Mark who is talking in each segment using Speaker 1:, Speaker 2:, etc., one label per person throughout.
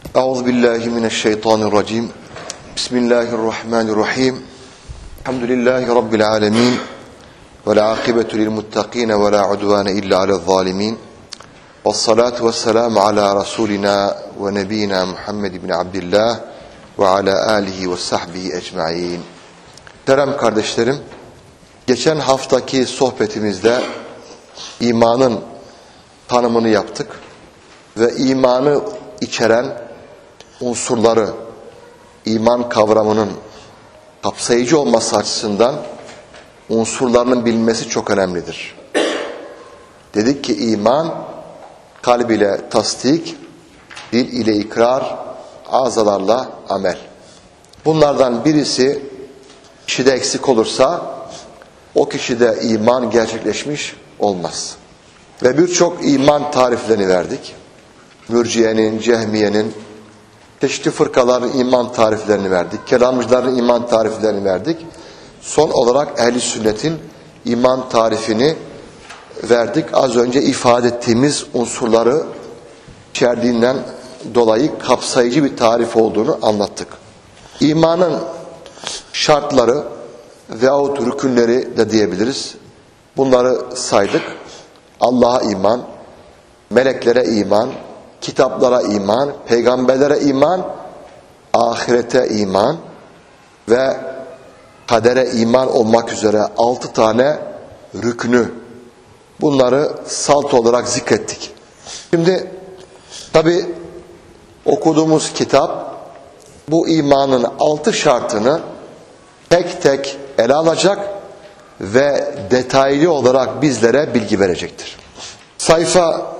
Speaker 1: Euzubillahimineşşeytanirracim. Bismillahirrahmanirrahim. Elhamdülillahi Rabbil alemin. Ve la akibetu lil muttakine ve la udvane illa alel zalimin. Vessalatu vesselamu ala Resulina ve nebiyina Muhammed ibn Abdillah ve ala alihi ve sahbihi ecmaîn. Muhterem kardeşlerim, geçen haftaki sohbetimizde imanın tanımını yaptık ve imanı içeren unsurları, iman kavramının kapsayıcı olması açısından unsurlarının bilinmesi çok önemlidir. Dedik ki iman kalb ile tasdik, dil ile ikrar, azalarla amel. Bunlardan birisi kişide eksik olursa o kişide iman gerçekleşmiş olmaz. Ve birçok iman tariflerini verdik. Mürciye'nin, Cehmiye'nin, çeşitli fırkaların iman tariflerini verdik. Kelamcıların iman tariflerini verdik. Son olarak ehl-i sünnetin iman tarifini verdik. Az önce ifade ettiğimiz unsurları içerdiğinden dolayı kapsayıcı bir tarif olduğunu anlattık. İmanın şartları veyahut rükünleri de diyebiliriz. Bunları saydık. Allah'a iman, meleklere iman, kitaplara iman, peygamberlere iman, ahirete iman ve kadere iman olmak üzere 6 tane rükünü, bunları salt olarak zikrettik. Şimdi tabi okuduğumuz kitap bu imanın 6 şartını tek tek ele alacak ve detaylı olarak bizlere bilgi verecektir. Sayfa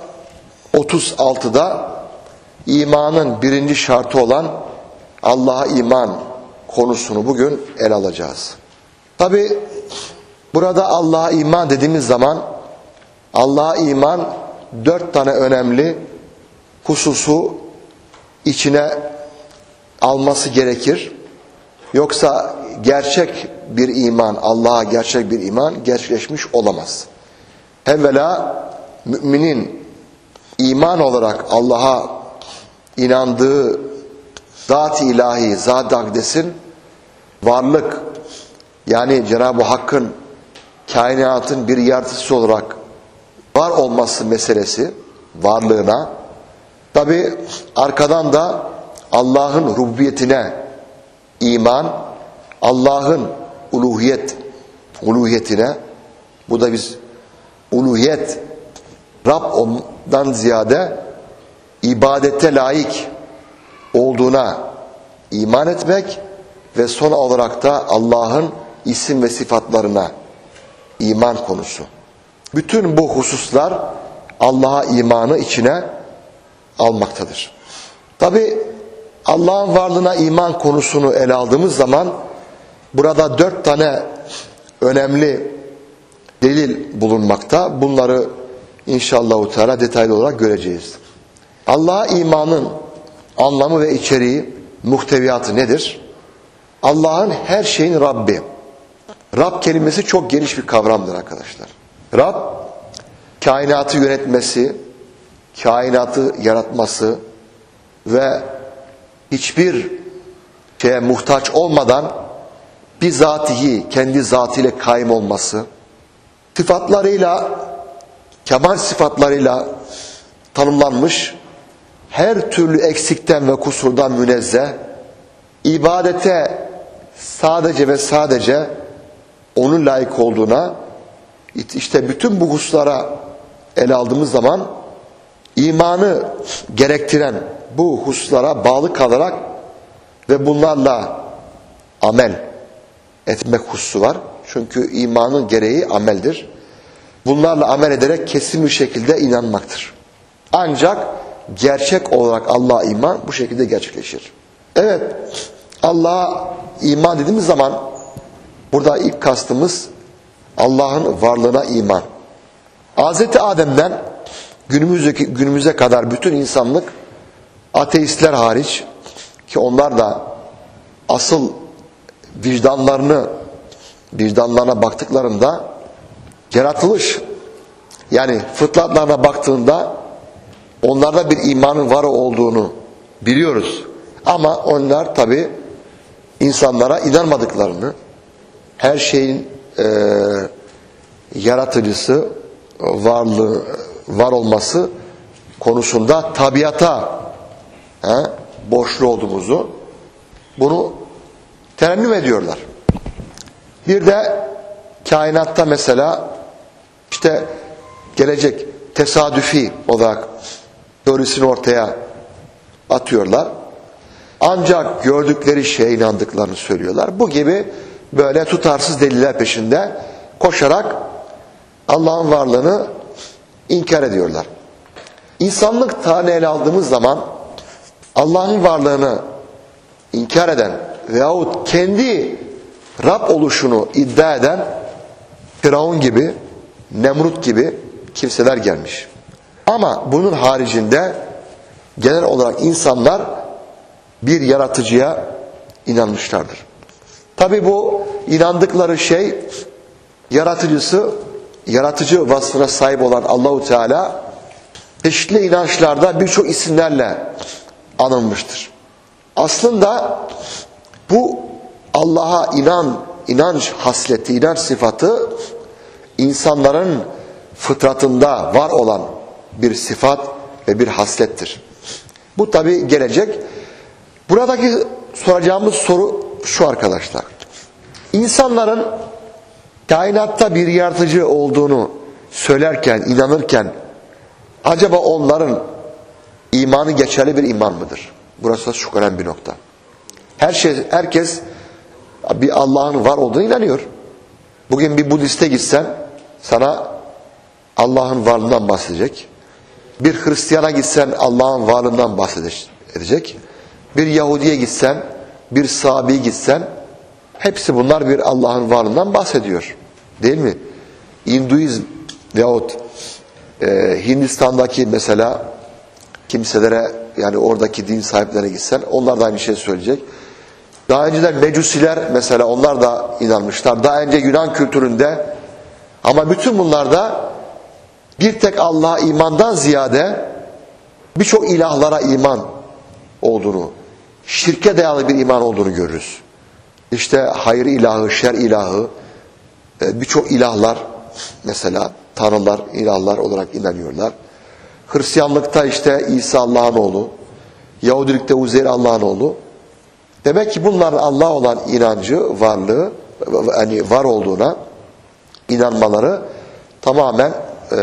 Speaker 1: 36'da imanın birinci şartı olan Allah'a iman konusunu bugün ele alacağız. Tabi burada Allah'a iman dediğimiz zaman Allah'a iman 4 tane önemli hususu içine alması gerekir. Yoksa gerçek bir iman, Allah'a gerçek bir iman gerçekleşmiş olamaz. Evvela müminin iman olarak Allah'a inandığı zat-ı ilahi, zat-ı akdesin varlık, yani Cenab-ı Hakk'ın kainatın bir yaratıcısı olarak var olması meselesi, varlığına, tabi arkadan da Allah'ın rububiyetine iman, Allah'ın uluhiyetine, bu da biz uluhiyet, Rab'dan ziyade ibadete layık olduğuna iman etmek ve son olarak da Allah'ın isim ve sıfatlarına iman konusu. Bütün bu hususlar Allah'a imanı içine almaktadır. Tabi Allah'ın varlığına iman konusunu ele aldığımız zaman burada 4 tane önemli delil bulunmakta. Bunları İnşallah Teala detaylı olarak göreceğiz. Allah'a imanın anlamı ve içeriği, muhteviyatı nedir? Allah'ın her şeyin Rabbi. Rab kelimesi çok geniş bir kavramdır arkadaşlar. Rab, kainatı yönetmesi, kainatı yaratması ve hiçbir şeye muhtaç olmadan bizatihi, kendi zatıyla kaim olması, sıfatlarıyla, kemal sıfatlarıyla tanımlanmış, her türlü eksikten ve kusurdan münezzeh, ibadete sadece ve sadece onun layık olduğuna, işte bütün bu hususlara ele aldığımız zaman imanı gerektiren bu hususlara bağlı kalarak ve bunlarla amel etmek hususu var. Çünkü imanın gereği ameldir. Bunlarla amel ederek kesin bir şekilde inanmaktır. Ancak gerçek olarak Allah'a iman bu şekilde gerçekleşir. Evet, Allah'a iman dediğimiz zaman burada ilk kastımız Allah'ın varlığına iman. Hz. Adem'den günümüze kadar bütün insanlık, ateistler hariç, ki onlar da asıl vicdanlarına baktıklarında yaratılış, yani fıtratlarına baktığında onlarda bir imanın var olduğunu biliyoruz. Ama onlar tabi insanlara inanmadıklarını, her şeyin yaratıcısı, var olması konusunda tabiata borçlu olduğumuzu, bunu terennüm ediyorlar. Bir de kainatta mesela işte gelecek tesadüfi olarak teorisini ortaya atıyorlar. Ancak gördükleri şeye inandıklarını söylüyorlar. Bu gibi böyle tutarsız deliller peşinde koşarak Allah'ın varlığını inkar ediyorlar. İnsanlık tarihini ele aldığımız zaman Allah'ın varlığını inkar eden veyahut kendi Rab oluşunu iddia eden Firavun gibi, Nemrut gibi kimseler gelmiş. Ama bunun haricinde genel olarak insanlar bir yaratıcıya inanmışlardır. Tabi bu inandıkları şey yaratıcı vasfına sahip olan Allahu Teala çeşitli inançlarda birçok isimlerle anılmıştır. Aslında bu Allah'a inanç hasleti, inanç sıfatı insanların fıtratında var olan bir sıfat ve bir haslettir. Bu tabi gelecek. Buradaki soracağımız soru şu arkadaşlar. İnsanların kainatta bir yaratıcı olduğunu söylerken, inanırken acaba onların imanı geçerli bir iman mıdır? Burası çok önemli bir nokta. Herkes bir Allah'ın var olduğunu inanıyor. Bugün bir Budist'e gitsen sana Allah'ın varlığından bahsedecek. Bir Hristiyana gitsen Allah'ın varlığından bahsedecek. Bir Yahudi'ye gitsen, bir Sabi'ye gitsen hepsi bunlar bir Allah'ın varlığından bahsediyor. Değil mi? Hinduizm veyahut Hindistan'daki mesela kimselere, yani oradaki din sahiplerine gitsen onlar da aynı şey söyleyecek. Daha önceden Mecusiler mesela, onlar da inanmışlar. Daha önce Yunan kültüründe, ama bütün bunlarda bir tek Allah'a imandan ziyade birçok ilahlara iman olduğunu, şirke dayalı bir iman olduğunu görürüz. İşte hayır ilahı, şer ilahı, birçok ilahlar mesela tanrılar, ilahlar olarak inanıyorlar. Hristiyanlıkta işte İsa Allah'ın oğlu, Yahudilikte Uzeyr Allah'ın oğlu. Demek ki bunların Allah'a olan inancı, varlığı, yani var olduğuna inanmaları tamamen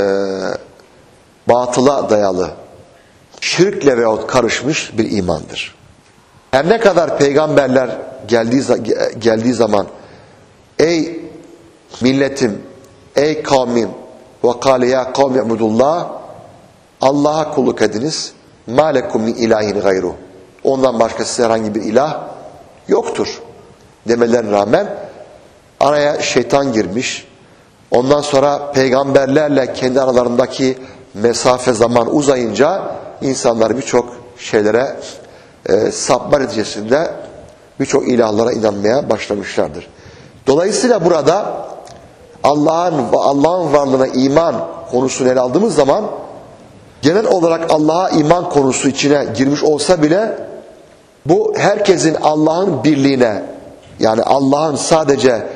Speaker 1: batıla dayalı, şirkle veyahut karışmış bir imandır. Her ne kadar peygamberler geldiği zaman ey milletim, ey kavmim ve kâle ya kavmi ibudullah, Allah'a kulluk ediniz, mâ lekum min ilahin gayruh, ondan başkası herhangi bir ilah yoktur demelerine rağmen araya şeytan girmiş. Ondan sonra peygamberlerle kendi aralarındaki mesafe, zaman uzayınca insanlar birçok şeylere sapma neticesinde birçok ilahlara inanmaya başlamışlardır. Dolayısıyla burada Allah'ın varlığına iman konusunu ele aldığımız zaman genel olarak Allah'a iman konusu içine girmiş olsa bile bu herkesin Allah'ın birliğine, yani Allah'ın sadece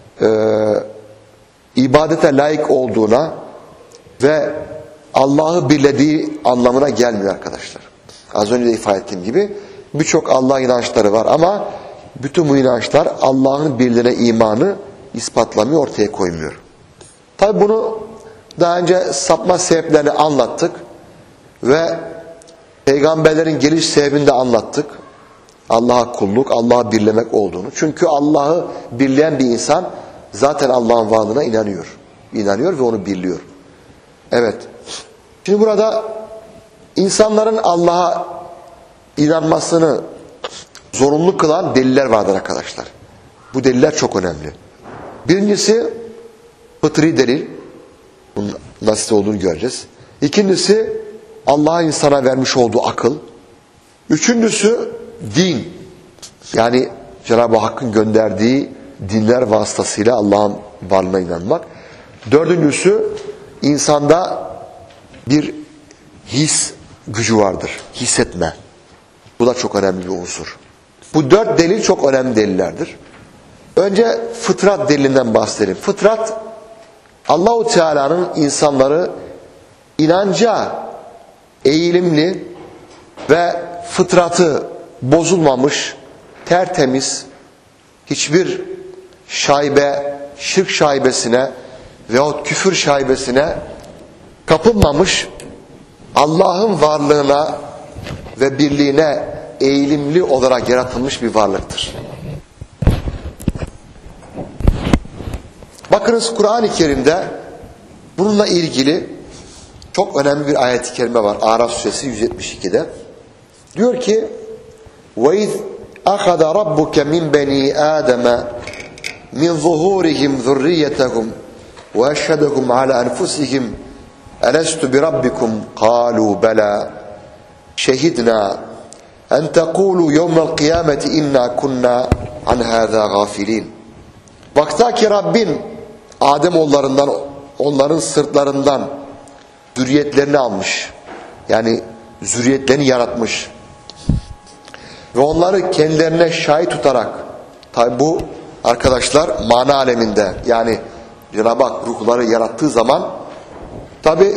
Speaker 1: ibadete layık olduğuna ve Allah'ı birlediği anlamına gelmiyor arkadaşlar. Az önce de ifade ettiğim gibi birçok Allah inançları var ama bütün bu inançlar Allah'ın birliğine imanı ispatlamıyor, ortaya koymuyor. Tabi bunu daha önce sapma sebeplerini anlattık ve peygamberlerin geliş sebebini de anlattık. Allah'a kulluk, Allah'a birlemek olduğunu. Çünkü Allah'ı birleyen bir insan zaten Allah'ın varlığına inanıyor. İnanıyor ve onu birliyor. Evet. Şimdi burada insanların Allah'a inanmasını zorunlu kılan deliller vardır arkadaşlar. Bu deliller çok önemli. Birincisi fıtri delil. Bunun nasıl olduğunu göreceğiz. İkincisi Allah'ın insana vermiş olduğu akıl. Üçüncüsü din. Yani Cenab-ı Hakk'ın gönderdiği dinler vasıtasıyla Allah'ın varlığına inanmak. Dördüncüsü insanda bir his gücü vardır. Hissetme. Bu da çok önemli bir unsur. Bu 4 delil çok önemli delillerdir. Önce fıtrat delilinden bahsedelim. Fıtrat, Allah-u Teala'nın insanları inanca eğilimli ve fıtratı bozulmamış, tertemiz, hiçbir şaibe, şirk şaibesine veyahut küfür şaibesine kapılmamış, Allah'ın varlığına ve birliğine eğilimli olarak yaratılmış bir varlıktır. Bakınız Kur'an-ı Kerim'de bununla ilgili çok önemli bir ayet-i kerime var. Araf suresi 172'de. Diyor ki: وَاِذْ أَخَذَ رَبُّكَ مِنْ بَنِي آدَمَ مِنْ ظُهُورِهِمْ ذُرِّيَّتَهُمْ وَأَشْهَدَهُمْ عَلَى أَنْفُسِهِمْ أَلَسْتُ بِرَبِّكُمْ قَالُوا بَلَى شَهِدْنَا أَنْ تَقُولُوا يَوْمَ الْقِيَامَةِ إِنَّا كُنَّا عَنْ هَذَا غَافِلِينَ. Vakta ki Rabbin Ademoğullarından, onların sırtlarından zürriyetlerini almış. Yani zürriyetlerini yaratmış. Ve onları kendilerine şahit tutarak, tabi bu arkadaşlar mana aleminde, yani Cenab-ı Hak ruhları yarattığı zaman tabi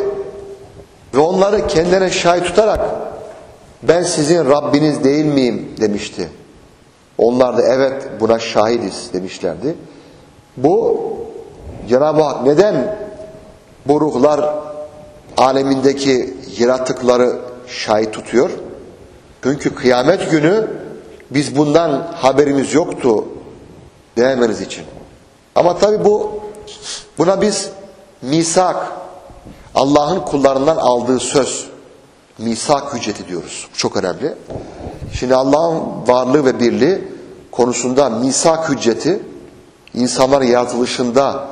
Speaker 1: ve onları kendilerine şahit tutarak ben sizin Rabbiniz değil miyim demişti. Onlar da evet buna şahidiz demişlerdi. Bu Cenab-ı Hak neden bu ruhlar alemindeki yaratıkları şahit tutuyor? Çünkü kıyamet günü biz bundan haberimiz yoktu dememiz için. Ama tabi buna biz misak, Allah'ın kullarından aldığı söz, misak hücceti diyoruz. Çok önemli. Şimdi Allah'ın varlığı ve birliği konusunda misak hücceti, insanların yaratılışında,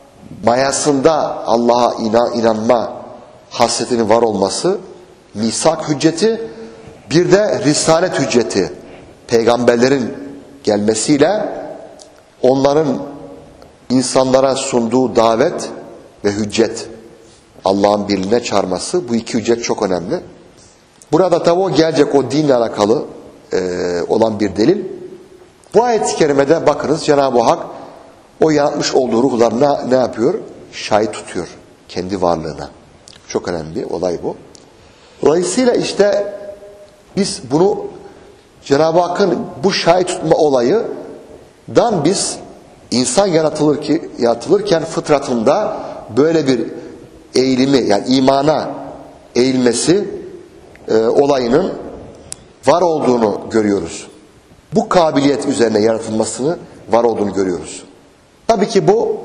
Speaker 1: mayasında Allah'a inanma hasretinin var olması, misak hücceti, bir de risalet hücceti, peygamberlerin gelmesiyle onların insanlara sunduğu davet ve hüccet, Allah'ın birliğine çağırması, bu iki hüccet çok önemli. Burada tabi o gelecek o dinle alakalı olan bir delil. Bu ayet-i kerimede bakınız Cenab-ı Hak o yaratmış olduğu ruhlar ne yapıyor? Şahit tutuyor kendi varlığına. Çok önemli bir olay bu. Dolayısıyla işte biz bunu Cenab-ı Hakk'ın bu şahit tutma olayından biz insan yaratılırken fıtratında böyle bir eğilimi, yani imana eğilmesi olayının var olduğunu görüyoruz. Bu kabiliyet üzerine yaratılmasını var olduğunu görüyoruz. Tabii ki bu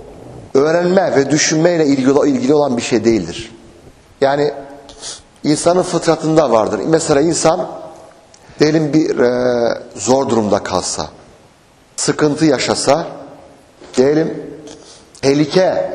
Speaker 1: öğrenme ve düşünmeyle ilgili olan bir şey değildir. Yani insanın fıtratında vardır. Mesela insan diyelim bir zor durumda kalsa, sıkıntı yaşasa, diyelim tehlike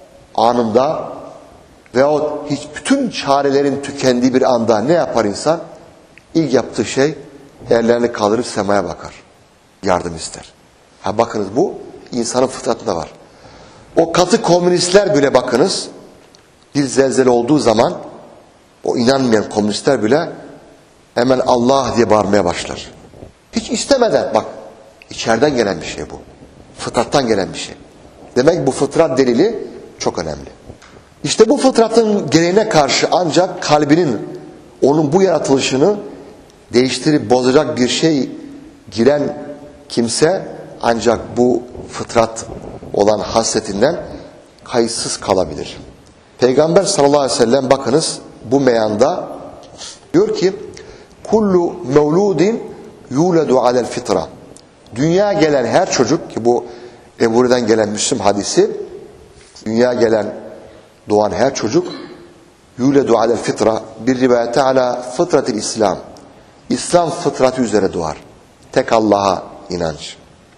Speaker 1: anında veyahut bütün çarelerin tükendiği bir anda ne yapar insan? İlk yaptığı şey ellerini kaldırıp semaya bakar. Yardım ister. Bakınız bu insanın fıtratında var. O katı komünistler bile bakınız bir zelzele olduğu zaman o inanmayan komünistler bile hemen Allah diye bağırmaya başlar. Hiç istemeden, bak içeriden gelen bir şey bu. Fıtrattan gelen bir şey. Demek bu fıtrat delili çok önemli. İşte bu fıtratın gereğine karşı ancak kalbinin onun bu yaratılışını değiştirip bozacak bir şey giren kimse ancak bu fıtrat olan hasretinden kayıtsız kalabilir. Peygamber sallallahu aleyhi ve sellem bakınız bu meyanda diyor ki kullu mevludin yuledu alel fitra. Dünya gelen her çocuk, ki bu Ebu Hureyre'den gelen Müslim hadisi, dünya gelen doğan her çocuk yuledu alel fitra, bir rivayete ala fıtratil İslam. İslam fıtratı üzere doğar. Tek Allah'a inanç.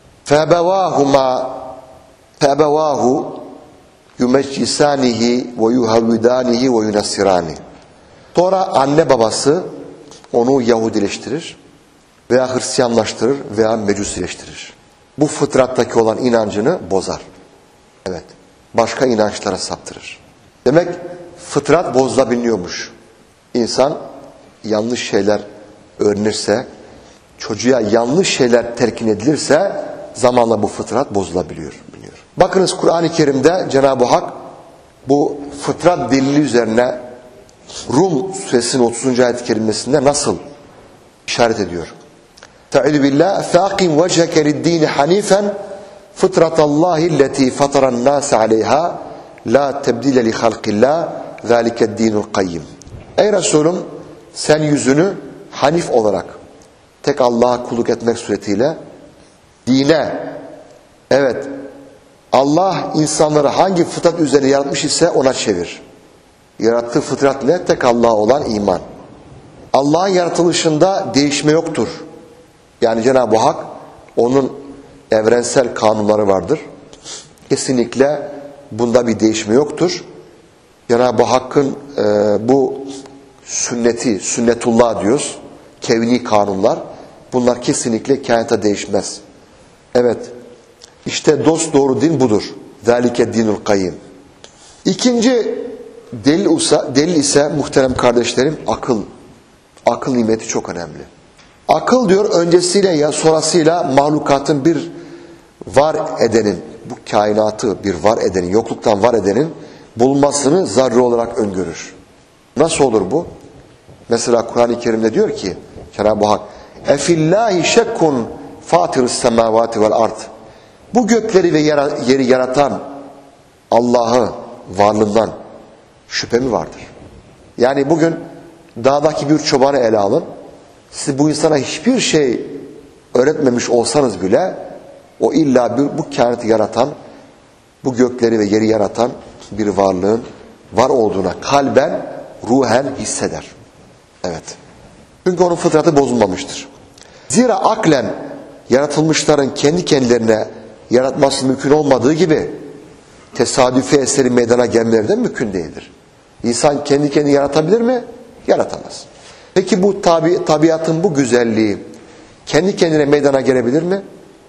Speaker 1: فَأَبَوَاهُ يُمَجِّسَانِهِ وَيُهَوِّدَانِهِ وَيُنَسِّرَانِهِ. Sonra anne babası onu Yahudileştirir veya Hristiyanlaştırır veya Mecusileştirir. Bu fıtrattaki olan inancını bozar. Evet. Başka inançlara saptırır. Demek fıtrat bozulabiliyormuş. İnsan yanlış şeyler öğrenirse, çocuğa yanlış şeyler telkin edilirse zamanla bu fıtrat bozulabiliyor. Bakınız Kur'an-ı Kerim'de Cenab-ı Hak bu fıtrat delili üzerine Rum suresinin 30. ayet-i kerimesinde nasıl işaret ediyor? Te'idü billah fâkim vecheke liddîni hanîfen fıtratallâhillletî fataran nâse aleyhâ la tebdile li halqillâh zâlikedînul kayyim. Ey Resulüm, sen yüzünü hanif olarak tek Allah'a kulluk etmek suretiyle dine, evet, Allah insanları hangi fıtrat üzerine yaratmış ise ona çevir. Yarattığı fıtrat ne? Tek Allah'a olan iman. Allah'ın yaratılışında değişme yoktur. Yani Cenab-ı Hak, onun evrensel kanunları vardır. Kesinlikle bunda bir değişme yoktur. Cenab-ı Hakk'ın bu sünneti, sünnetullah diyoruz, kevni kanunlar, bunlar kesinlikle kainata değişmez. Evet, işte dosdoğru din budur. Zalike dinul kayyim. İkinci delil ise muhterem kardeşlerim akıl. Akıl nimeti çok önemli. Akıl diyor öncesiyle ya sonrasıyla mahlukatın bir var edenin, bu kainatı bir var edenin, yokluktan var edenin bulunmasını zaruri olarak öngörür. Nasıl olur bu? Mesela Kur'an-ı Kerim'de diyor ki Cenab-ı Hak Efillahi şekkun fatirus semavati vel ard. Bu gökleri ve yeri yaratan Allah'ı varlığından şüphe mi vardır? Yani bugün dağdaki bir çobanı ele alın. Siz bu insana hiçbir şey öğretmemiş olsanız bile o illa bu kainatı yaratan, bu gökleri ve yeri yaratan bir varlığın var olduğuna kalben, ruhen hisseder. Evet. Çünkü onun fıtratı bozulmamıştır. Zira aklen yaratılmışların kendi kendilerine yaratması mümkün olmadığı gibi tesadüfi eseri meydana gelmeleri de mümkün değildir. İnsan kendi kendini yaratabilir mi? Yaratamaz. Peki bu tabiatın bu güzelliği kendi kendine meydana gelebilir mi?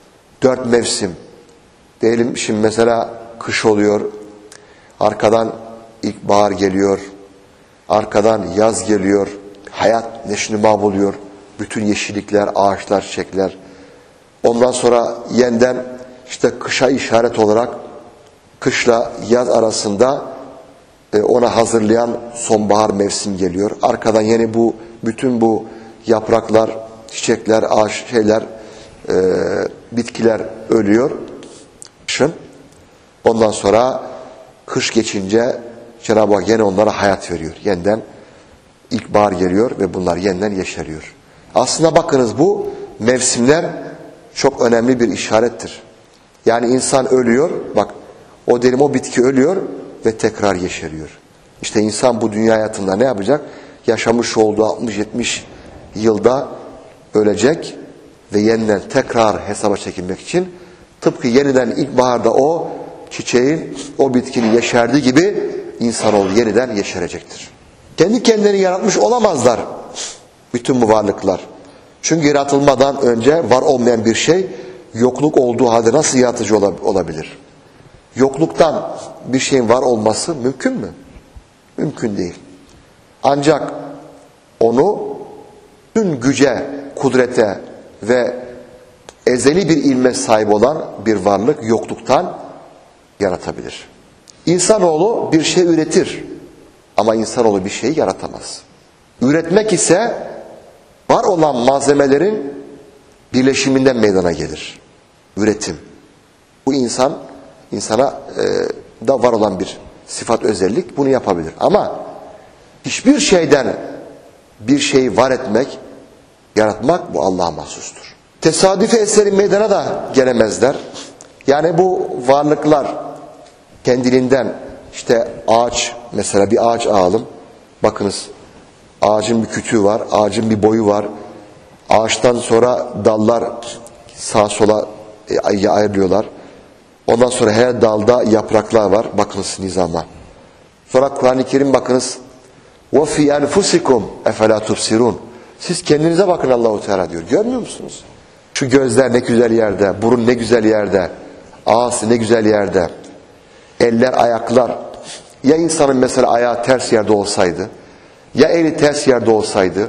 Speaker 1: 4 mevsim. Diyelim şimdi mesela kış oluyor, arkadan ilkbahar geliyor, arkadan yaz geliyor, hayat neşnüma buluyor, bütün yeşillikler, ağaçlar, çiçekler. Ondan sonra yeniden işte kışa işaret olarak kışla yaz arasında ona hazırlayan sonbahar mevsim geliyor. Arkadan yeni bütün bu yapraklar, çiçekler, ağaç bitkiler ölüyor. Kışın. Ondan sonra kış geçince Cenab-ı Hak yine onlara hayat veriyor. Yeniden ilkbahar geliyor ve bunlar yeniden yeşeriyor. Aslında bakınız bu mevsimler çok önemli bir işarettir. Yani insan ölüyor, bak o bitki ölüyor ve tekrar yeşeriyor. İşte insan bu dünya hayatında ne yapacak? Yaşamış olduğu 60-70 yılda ölecek ve yeniden tekrar hesaba çekilmek için tıpkı yeniden ilkbaharda o çiçeğin, o bitkinin yeşerdiği gibi insanoğlu yeniden yeşerecektir. Kendi kendilerini yaratmış olamazlar bütün bu varlıklar. Çünkü yaratılmadan önce var olmayan bir şey yokluk olduğu halde nasıl yaratıcı olabilir? Yokluktan bir şeyin var olması mümkün mü? Mümkün değil. Ancak onu tüm güce, kudrete ve ezeli bir ilme sahip olan bir varlık yokluktan yaratabilir. İnsanoğlu bir şey üretir ama insanoğlu bir şey yaratamaz. Üretmek ise var olan malzemelerin birleşiminden meydana gelir. Üretim. Bu insana da var olan bir sıfat, özellik, bunu yapabilir. Ama hiçbir şeyden bir şeyi var etmek, yaratmak bu Allah'a mahsustur. Tesadüfi eseri meydana da gelemezler. Yani bu varlıklar kendiliğinden işte ağaç, mesela bir ağaç alalım. Bakınız ağacın bir kütüğü var, ağacın bir boyu var. Ağaçtan sonra dallar sağa sola ayrılıyorlar. Ondan sonra her dalda yapraklar var. Bakınız nizama. Sonra Kur'an-ı Kerim bakınız. وَفِي أَنْفُسِكُمْ اَفَلَا تُبْصِرُونَ. Siz kendinize bakın Allah-u Teala diyor. Görmüyor musunuz? Şu gözler ne güzel yerde, burun ne güzel yerde, ağız ne güzel yerde, eller, ayaklar. Ya insanın mesela ayağı ters yerde olsaydı, ya eli ters yerde olsaydı,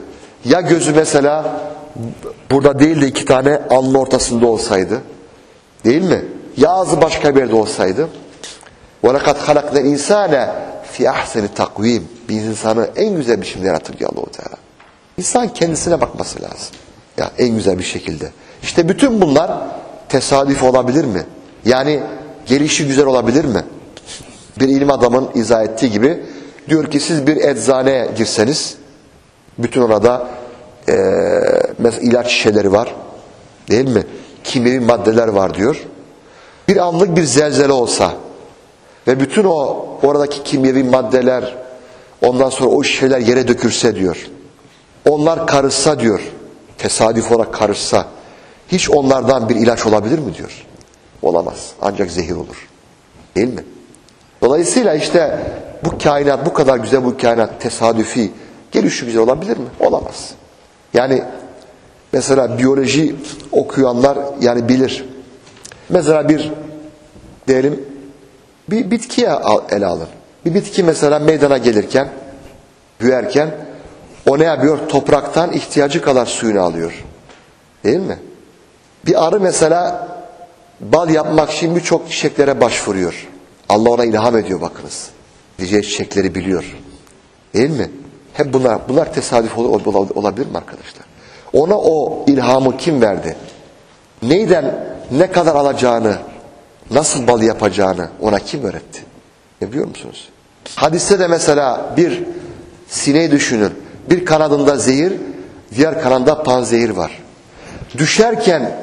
Speaker 1: Ya gözü mesela burada değil de 2 tane alnın ortasında olsaydı, değil mi? Ya ağzı başka bir yerde olsaydı. وَلَقَدْ خَلَقْنَا الْاِنْسَانَ فِي اَحْسَنِ تَقْوِيمٍ. Bir insanı en güzel bir şekilde yaratır diyor Allah-u Teala. İnsan kendisine bakması lazım. Ya en güzel bir şekilde. İşte bütün bunlar tesadüf olabilir mi? Yani gelişi güzel olabilir mi? Bir ilim adamın izah ettiği gibi diyor ki siz bir eczaneye girseniz bütün orada mesela ilaç şişeleri var. Değil mi? Kimyevi maddeler var diyor. Bir anlık bir zelzele olsa ve bütün o oradaki kimyevi maddeler ondan sonra o şişeler yere dökülse diyor. Onlar karışsa diyor. Tesadüf olarak karışsa hiç onlardan bir ilaç olabilir mi diyor. Olamaz. Ancak zehir olur. Değil mi? Dolayısıyla işte bu kainat bu kadar güzel bu kainat tesadüfi gelişi güzel olabilir mi? Olamaz. Yani mesela biyoloji okuyanlar yani bilir. Mesela bir diyelim bir bitkiye ele alın. Bir bitki mesela meydana gelirken, büyürken o ne yapıyor? Topraktan ihtiyacı kadar suyunu alıyor. Değil mi? Bir arı mesela bal yapmak için birçok çiçeklere başvuruyor. Allah ona ilham ediyor bakınız. Diyeceği çiçekleri biliyor. Değil mi? Hep bunlar tesadüf olabilir mi arkadaşlar? Ona o ilhamı kim verdi? Neyden ne kadar alacağını, nasıl bal yapacağını ona kim öğretti? Biliyor musunuz? Hadiste de mesela bir sineği düşünün. Bir kanadında zehir, diğer kanadında panzehir var. Düşerken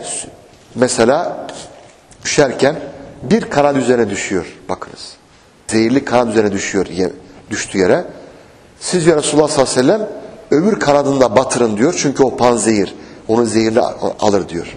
Speaker 1: bir kanat üzerine düşüyor. Bakınız. Zehirli kanat üzerine düşüyor düştüğü yere. Siz ya Resulullah sallallahu aleyhi ve sellem öbür kanadında batırın diyor. Çünkü o panzehir. Onun zehirini alır diyor.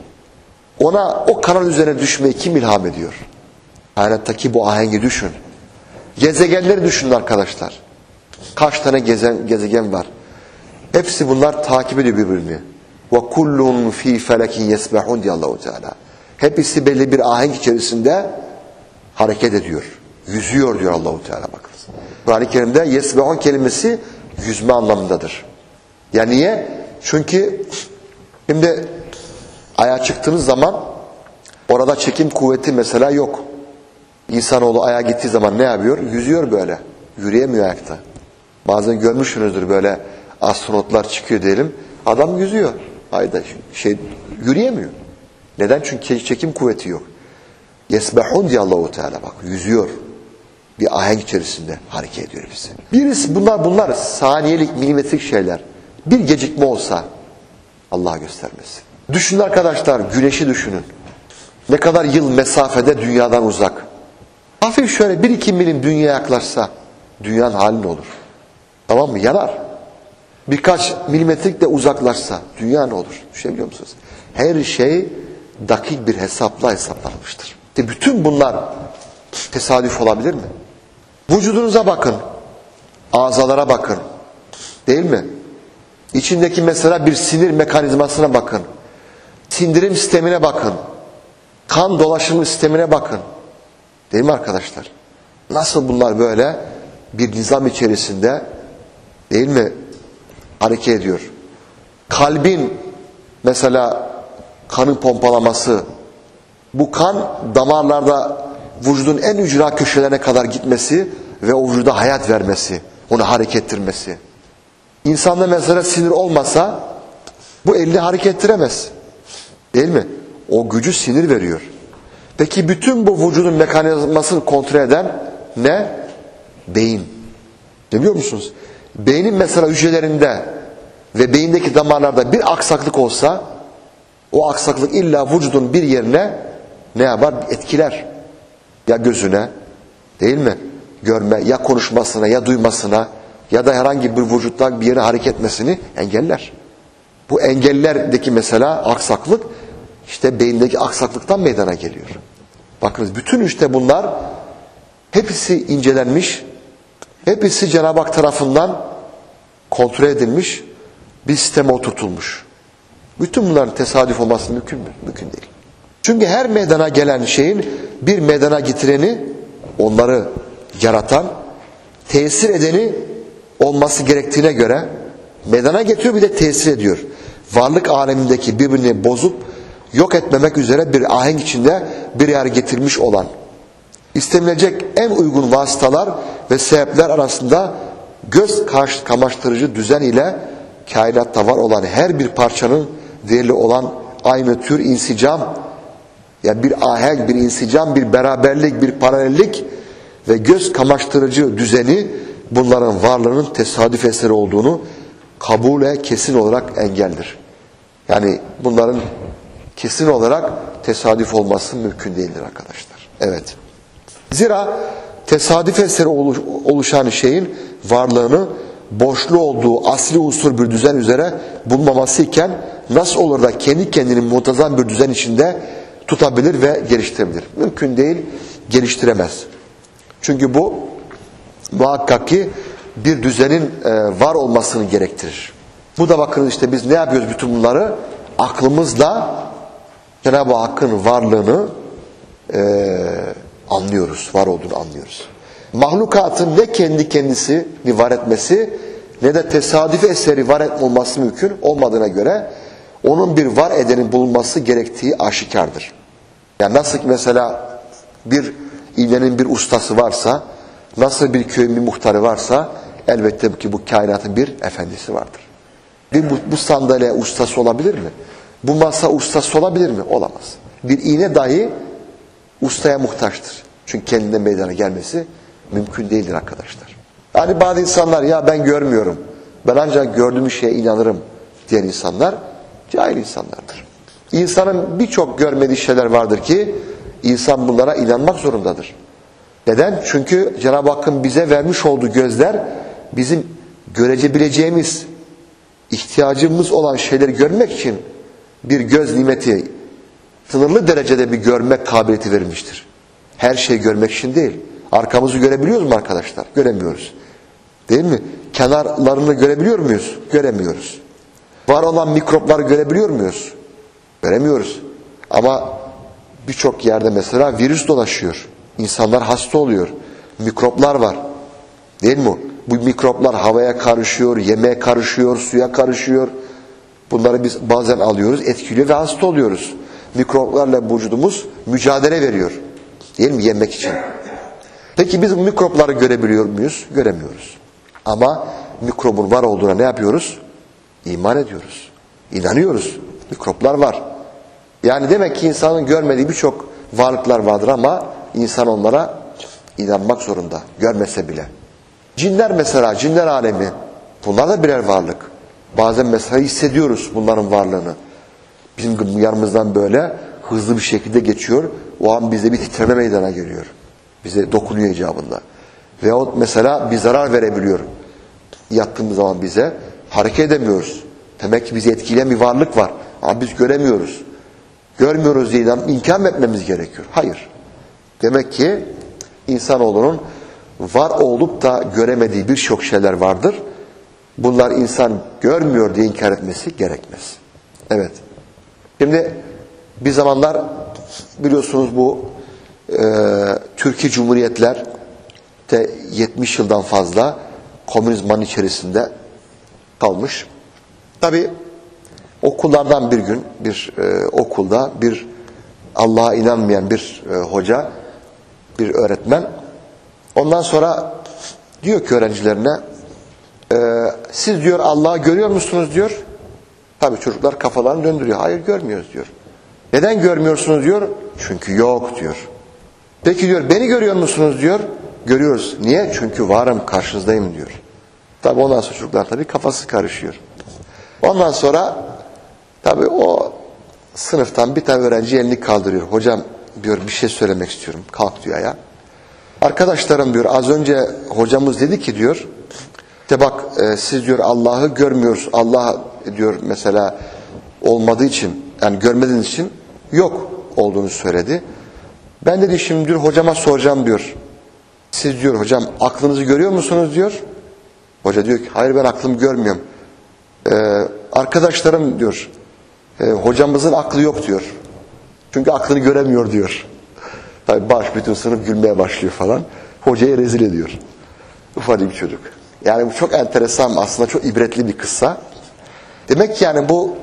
Speaker 1: Ona o kanat üzerine düşmeyi kim ilham ediyor? Kainattaki bu ahengi düşün. Gezegenleri düşünün arkadaşlar. Kaç tane gezegen var? Hepsi bunlar takip ediyor birbirini. وَكُلُّهُمْ ف۪ي فَلَكٍ يَسْبَحُونَ diyor Allah-u Teala. Hepsi belli bir ahenk içerisinde hareket ediyor. Yüzüyor diyor Allah-u Teala bakınız. Kur'an-ı Kerim'de yesbehun kelimesi yüzme anlamındadır. Ya niye? Çünkü şimdi aya çıktığınız zaman orada çekim kuvveti mesela yok. İnsanoğlu aya gittiği zaman ne yapıyor? Yüzüyor böyle. Yürüyemiyor ayakta. Bazen görmüşsünüzdür böyle astronotlar çıkıyor diyelim. Adam yüzüyor. Hayda yürüyemiyor. Neden? Çünkü çekim kuvveti yok. Yesbehun diye Allah-u Teala bak yüzüyor. Bir ahenk içerisinde hareket ediyor bizi. Birisi bunlar saniyelik milimetrik şeyler. Bir gecikme olsa Allah göstermesin. Düşünün arkadaşlar güneşi düşünün. Ne kadar yıl mesafede dünyadan uzak. Hafif şöyle 1-2 milim dünyaya yaklaşsa dünyanın hali ne olur? Tamam mı? Yanar. Birkaç milimetrik de uzaklaşsa dünya ne olur? Düşünebiliyor musunuz? Her şey dakik bir hesapla hesaplanmıştır. Bütün bunlar tesadüf olabilir mi? Vücudunuza bakın. Azalara bakın. Değil mi? İçindeki mesela bir sinir mekanizmasına bakın. Sindirim sistemine bakın. Kan dolaşım sistemine bakın. Değil mi arkadaşlar? Nasıl bunlar böyle bir nizam içerisinde değil mi hareket ediyor? Kalbin mesela kanın pompalaması, bu kan damarlarda vücudun en ücra köşelerine kadar gitmesi ve o vücuda hayat vermesi, onu hareket ettirmesi. İnsanda mesela sinir olmasa bu elini hareket ettiremez. Değil mi? O gücü sinir veriyor. Peki bütün bu vücudun mekanizmasını kontrol eden ne? Beyin. Biliyor musunuz? Beynin mesela hücrelerinde ve beyindeki damarlarda bir aksaklık olsa o aksaklık illa vücudun bir yerine ne yapar? Etkiler. Ya gözüne değil mi? Görme, ya konuşmasına, ya duymasına ya da herhangi bir vücuttan bir yere hareket etmesini engeller. Bu engellerdeki mesela aksaklık işte beyindeki aksaklıktan meydana geliyor. Bakınız bütün işte bunlar hepsi incelenmiş, hepsi Cenab-ı Hak tarafından kontrol edilmiş, bir sisteme oturtulmuş. Bütün bunların tesadüf olması mümkün mü? Mümkün değil. Çünkü her meydana gelen şeyin bir meydana getireni, onları yaratan, tesir edeni olması gerektiğine göre meydana getiriyor, bir de tesir ediyor. Varlık alemindeki birbirini bozup yok etmemek üzere bir ahenk içinde bir araya getirmiş olan, istenilecek en uygun vasıtalar ve sebepler arasında göz kamaştırıcı düzen ile kainatta var olan her bir parçanın değerli olan aynı tür insicam, yani bir ahenk, bir insicam, bir beraberlik, bir paralellik ve göz kamaştırıcı düzeni bunların varlığının tesadüf eseri olduğunu kabule kesin olarak engeldir. Yani bunların kesin olarak tesadüf olması mümkün değildir arkadaşlar. Evet. Zira tesadüf eseri oluşan şeyin varlığını boşlu olduğu asli unsur bir düzen üzere bulmaması iken nasıl olur da kendi kendini muntazam bir düzen içinde tutabilir ve geliştirebilir? Mümkün değil, geliştiremez. Çünkü bu muhakkak ki bir düzenin var olmasını gerektirir. Bu da bakın işte biz ne yapıyoruz bütün bunları? Aklımızla Cenab-ı Hakk'ın varlığını anlıyoruz, var olduğunu anlıyoruz. Mahlukatın ne kendi kendisini var etmesi ne de tesadüfi eseri var etme olması mümkün olmadığına göre onun bir var edenin bulunması gerektiği aşikardır. Yani nasıl ki mesela bir illenin bir ustası varsa, nasıl bir köyün bir muhtarı varsa elbette ki bu kainatın bir efendisi vardır. Bu sandalye ustası olabilir mi? Bu masa ustası olabilir mi? Olamaz. Bir iğne dahi ustaya muhtaçtır. Çünkü kendine meydana gelmesi mümkün değildir arkadaşlar. Yani bazı insanlar ya ben görmüyorum, ben ancak gördüğüm şeye inanırım diyen insanlar cahil insanlardır. İnsanın birçok görmediği şeyler vardır ki insan bunlara inanmak zorundadır. Neden? Çünkü Cenab-ı Hakk'ın bize vermiş olduğu gözler bizim görebileceğimiz, ihtiyacımız olan şeyleri görmek için bir göz nimeti, sınırlı derecede bir görmek kabiliyeti verilmiştir. Her şeyi görmek için değil. Arkamızı görebiliyoruz mu arkadaşlar? Göremiyoruz. Değil mi? Kenarlarını görebiliyor muyuz? Göremiyoruz. Var olan mikropları görebiliyor muyuz? Göremiyoruz. Ama birçok yerde mesela virüs dolaşıyor. İnsanlar hasta oluyor. Mikroplar var. Değil mi? Bu mikroplar havaya karışıyor, yemeğe karışıyor, suya karışıyor. Bunları biz bazen alıyoruz, etkiliyor ve hasta oluyoruz. Mikroplarla vücudumuz mücadele veriyor. Değil mi? Yemek için. Peki biz bu mikropları görebiliyor muyuz? Göremiyoruz. Ama mikrobun var olduğuna ne yapıyoruz? İman ediyoruz. İnanıyoruz. Mikroplar var. Yani demek ki insanın görmediği birçok varlıklar vardır ama insan onlara inanmak zorunda. Görmese bile. Cinler mesela, cinler alemi. Bunlar da birer varlık. Bazen mesela hissediyoruz bunların varlığını. Bizim yanımızdan böyle hızlı bir şekilde geçiyor. O an bize bir titreme meydana geliyor. Bize dokunuyor icabında. Veyahut mesela bir zarar verebiliyor. Yattığımız zaman bize hareket edemiyoruz. Demek ki bizi etkileyen bir varlık var. Ama biz göremiyoruz. Görmüyoruz diye inkar mı etmemiz gerekiyor? Hayır. Demek ki insanoğlunun var olup da göremediği birçok şeyler vardır. Bunlar insan görmüyor diye inkar etmesi gerekmez. Evet. Şimdi bir zamanlar biliyorsunuz bu Türkiye Cumhuriyetler de 70 yıldan fazla komünizmanın içerisinde kalmış. Tabi okullardan bir gün bir okulda bir Allah'a inanmayan bir hoca, bir öğretmen ondan sonra diyor ki öğrencilerine siz diyor Allah'ı görüyor musunuz diyor. Tabi çocuklar kafalarını döndürüyor. Hayır görmüyoruz diyor. Neden görmüyorsunuz diyor. Çünkü yok diyor. Peki diyor beni görüyor musunuz diyor. Görüyoruz. Niye? Çünkü varım karşınızdayım diyor. Tabi ondan sonra çocuklar tabi kafası karışıyor. Ondan sonra tabi o sınıftan bir tane öğrenci elini kaldırıyor. Hocam diyor bir şey söylemek istiyorum. Kalk diyor ayağa. Arkadaşlarım diyor az önce hocamız dedi ki diyor işte bak siz diyor Allah'ı görmüyorsunuz. Allah diyor mesela olmadığı için yani görmediğiniz için yok olduğunu söyledi. Ben dedi şimdi diyor hocama soracağım diyor. Siz diyor hocam aklınızı görüyor musunuz diyor. Hoca diyor ki hayır ben aklımı görmüyorum. Arkadaşlarım diyor hocamızın aklı yok diyor. Çünkü aklını göremiyor diyor. Tabii bütün sınıf gülmeye başlıyor falan. Hocayı rezil ediyor. Ufacık bir çocuk. Yani bu çok enteresan, aslında çok ibretli bir kıssa. Demek ki yani bu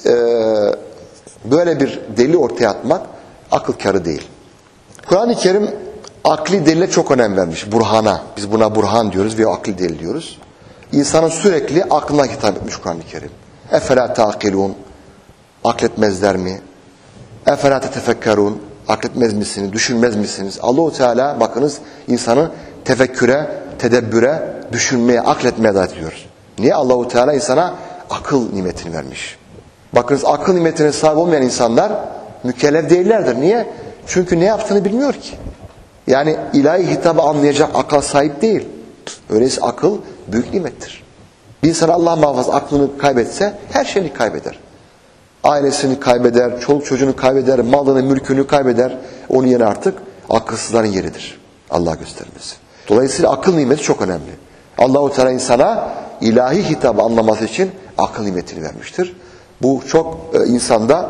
Speaker 1: böyle bir delil ortaya atmak akıl kârı değil. Kur'an-ı Kerim akli delile çok önem vermiş. Burhana. Biz buna burhan diyoruz ve akli delil diyoruz. İnsanın sürekli aklına hitap etmiş Kur'an-ı Kerim. Efela ta'kilun. Akletmezler mi? Efela tetefekkerun. Akletmez misiniz? Düşünmez misiniz? Allah-u Teala bakınız insanı tefekküre, tedebbüre, düşünmeye, akletmeye davet ediyor. Niye? Allah-u Teala insana akıl nimetini vermiş. Bakınız akıl nimetine sahip olmayan insanlar mükellef değillerdir. Niye? Çünkü ne yaptığını bilmiyor ki. Yani ilahi hitabı anlayacak akla sahip değil. Öyleyse akıl büyük nimettir. Bir insan Allah muhafaza aklını kaybetse her şeyini kaybeder. Ailesini kaybeder, çoluk çocuğunu kaybeder, malını, mülkünü kaybeder. Onun yerine artık akılsızların yeridir. Allah göstermesin. Dolayısıyla akıl nimeti çok önemli. Allah-u Teala insana ilahi hitabı anlaması için akıl nimetini vermiştir. Bu çok insanda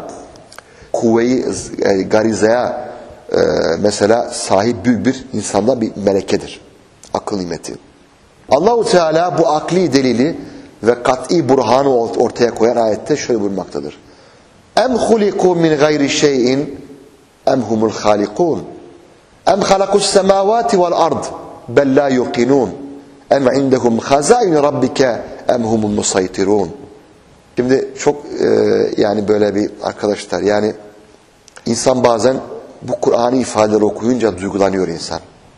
Speaker 1: kuvve-i garizaya mesela sahip büyük bir insanda bir melekedir. Akıl nimeti. Allah-u Teala bu akli delili ve kat'i burhanı ortaya koyan ayette şöyle buyurmaktadır. Em huliku min gayri şeyin em humul halikun. Em halakus semavati vel ard bel la yuqinun. Em indehum hazain rabbike em humul musaytirun. Şimdi çok yani böyle bir arkadaşlar, yani insan bazen bu Kur'an'ı ifadeleri okuyunca duygulanıyor insan.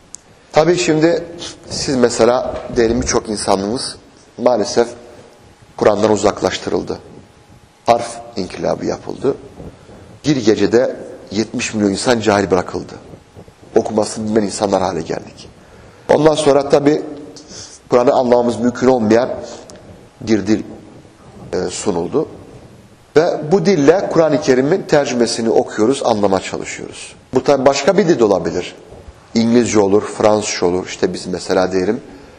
Speaker 1: Tabii şimdi siz mesela diyelim birçok insanımız maalesef Kur'an'dan uzaklaştırıldı. Harf inkılabı yapıldı. Bir gecede 70 milyon insan cahil bırakıldı. Okumasını bilmeyen insanlar hale geldik. Ondan sonra tabii Kur'an'ı anlamamız mümkün olmayan bir dil sunuldu. Ve bu dille Kur'an-ı Kerim'in tercümesini okuyoruz, anlamaya çalışıyoruz. Bu tabii başka bir dil olabilir. İngilizce olur, Fransızca olur. İşte biz mesela diyelim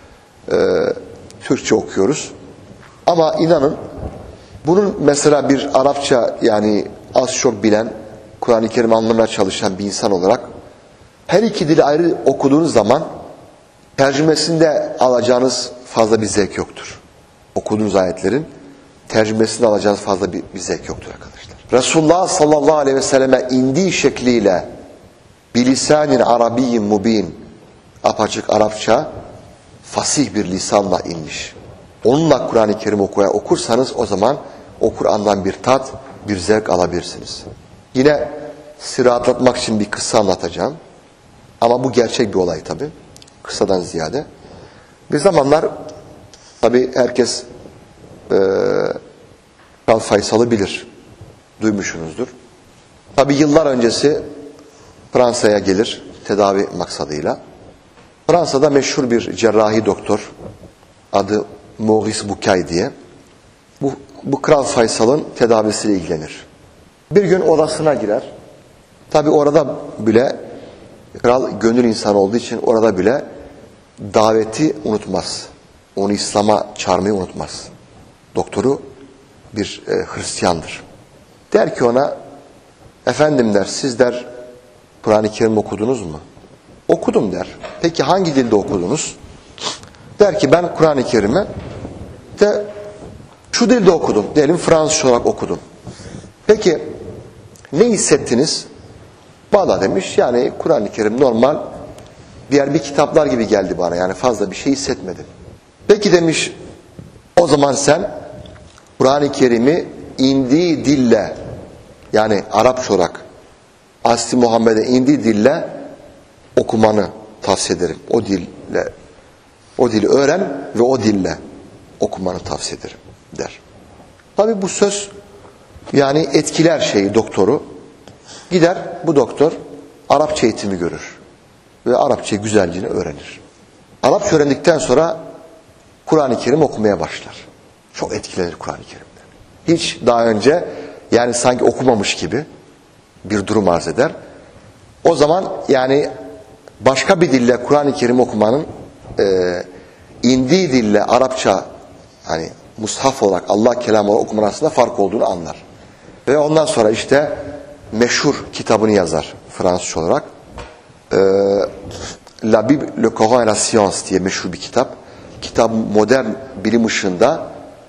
Speaker 1: Türkçe okuyoruz. Ama inanın bunun mesela bir Arapça, yani az çok bilen, Kur'an-ı Kerim anlamaya çalışan bir insan olarak her iki dili ayrı okuduğunuz zaman tercümesinde alacağınız fazla bir zevk yoktur. Okuduğunuz ayetlerin tercümesinde alacağınız fazla bir zevk yoktur arkadaşlar. Resulullah sallallahu aleyhi ve selleme indiği şekliyle bilisanin arabiyyin mubin, apaçık Arapça fasih bir lisanla inmiş. Onunla Kur'an-ı Kerim okursanız o zaman o Kur'an'dan bir tat, bir zevk alabilirsiniz. Yine sizi rahatlatmak için bir kıssa anlatacağım. Ama bu gerçek bir olay tabii. Kıssadan ziyade. Bir zamanlar tabii herkes Kral Faysal'ı bilir. Duymuşsunuzdur. Tabii yıllar öncesi Fransa'ya gelir tedavi maksadıyla. Fransa'da meşhur bir cerrahi doktor, adı Maurice Bucaille diye. Bu Kral Faysal'ın tedavisiyle ilgilenir. Bir gün odasına girer. Tabii orada bile kral gönül insanı olduğu için orada bile daveti unutmaz. Onu İslam'a çağırmayı unutmaz. Doktoru bir Hristiyandır. Der ki ona, efendim der, siz der Kur'an-ı Kerim okudunuz mu? Okudum der. Peki hangi dilde okudunuz? Der ki ben Kur'an-ı Kerim'i de şu dilde okudum. Diyelim Fransızca olarak okudum. Peki ne hissettiniz? Valla demiş, yani Kur'an-ı Kerim normal diğer bir kitaplar gibi geldi bana. Yani fazla bir şey hissetmedim. Peki demiş, o zaman sen Kur'an-ı Kerim'i indiği dille, yani Arapça olarak Asli Muhammed'e indiği dille okumanı tavsiye ederim. O dili öğren ve o dille okumanı tavsiye ederim der. Tabii bu söz yani etkiler şeyi, doktoru. Gider bu doktor Arapça eğitimi görür ve Arapça güzelliğini öğrenir. Arapça öğrendikten sonra Kur'an-ı Kerim okumaya başlar. Çok etkilenir Kur'an-ı Kerim'den. Hiç daha önce yani sanki okumamış gibi bir durum arz eder. O zaman yani başka bir dille Kur'an-ı Kerim okumanın indiği dille Arapça, hani mushaf olarak Allah kelamı olarak okumanın arasında fark olduğunu anlar. Ve ondan sonra işte meşhur kitabını yazar Fransızca olarak. La Bible, le Coran et la Science diye meşhur bir kitap. kitap, modern bilim ışığında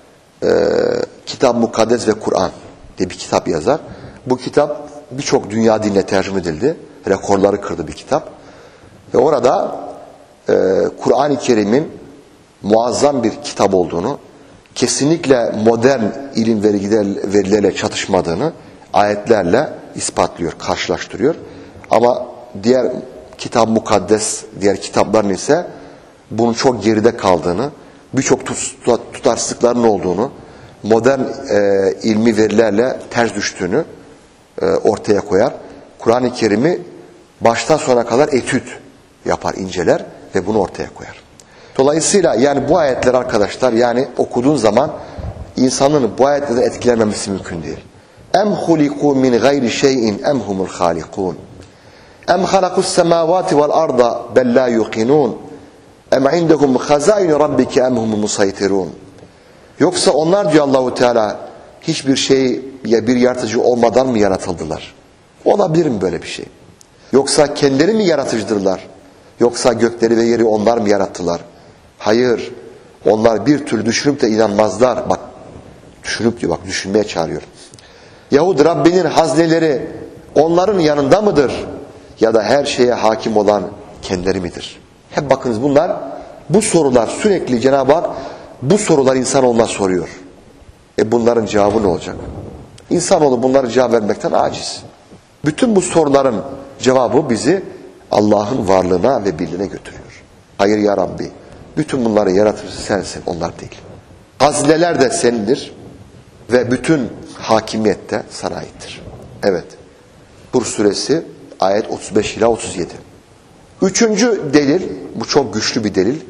Speaker 1: Kitab-ı Mukaddes ve Kur'an diye bir kitap yazar. Bu kitap birçok dünya diline tercüme edildi. Rekorları kırdı bir kitap. Ve orada Kur'an-ı Kerim'in muazzam bir kitap olduğunu, kesinlikle modern ilim verileriyle çatışmadığını ayetlerle ispatlıyor, karşılaştırıyor. Ama diğer Kitab-ı Mukaddes, diğer kitapların ise bunun çok geride kaldığını, birçok tutarsızlıkların olduğunu, modern ilmi verilerle ters düştüğünü ortaya koyar. Kur'an-ı Kerim'i baştan sona kadar etüt yapar, inceler ve bunu ortaya koyar. Dolayısıyla yani bu ayetler arkadaşlar, yani okuduğun zaman insanın bu ayetlerden etkilenmemesi mümkün değil. Em huliku min gayri şeyin em humul halikun. Em halakus semavati vel arda bel la yuqinun. Em indehum hazainu rabbike em humul musaytirun. Yoksa onlar diyor Allahu Teala hiçbir şey ya bir yaratıcı olmadan mı yaratıldılar? Olabilir mi böyle bir şey? Yoksa kendileri mi yaratıcıdırlar? Yoksa gökleri ve yeri onlar mı yarattılar? Hayır. Onlar bir türlü düşünüp de inanmazlar. Bak düşünüp diyor, bak düşünmeye çağırıyor. Yahut Rabbinin hazneleri onların yanında mıdır? Ya da her şeye hakim olan kendileri midir? Hep bakınız bunlar, bu sorular sürekli Cenab-ı Hak bu sorular insanoğluna soruyor. Bunların cevabı ne olacak? İnsanoğlu bunlara cevap vermekten aciz. Bütün bu soruların cevabı bizi Allah'ın varlığına ve birliğine götürüyor. Hayır ya Rabbi, bütün bunları yaratıcısı sensin, onlar değil. Hazineler de senindir ve bütün hakimiyet de sana aittir. Evet. Tur suresi ayet 35 ila 37. Üçüncü delil, bu çok güçlü bir delil.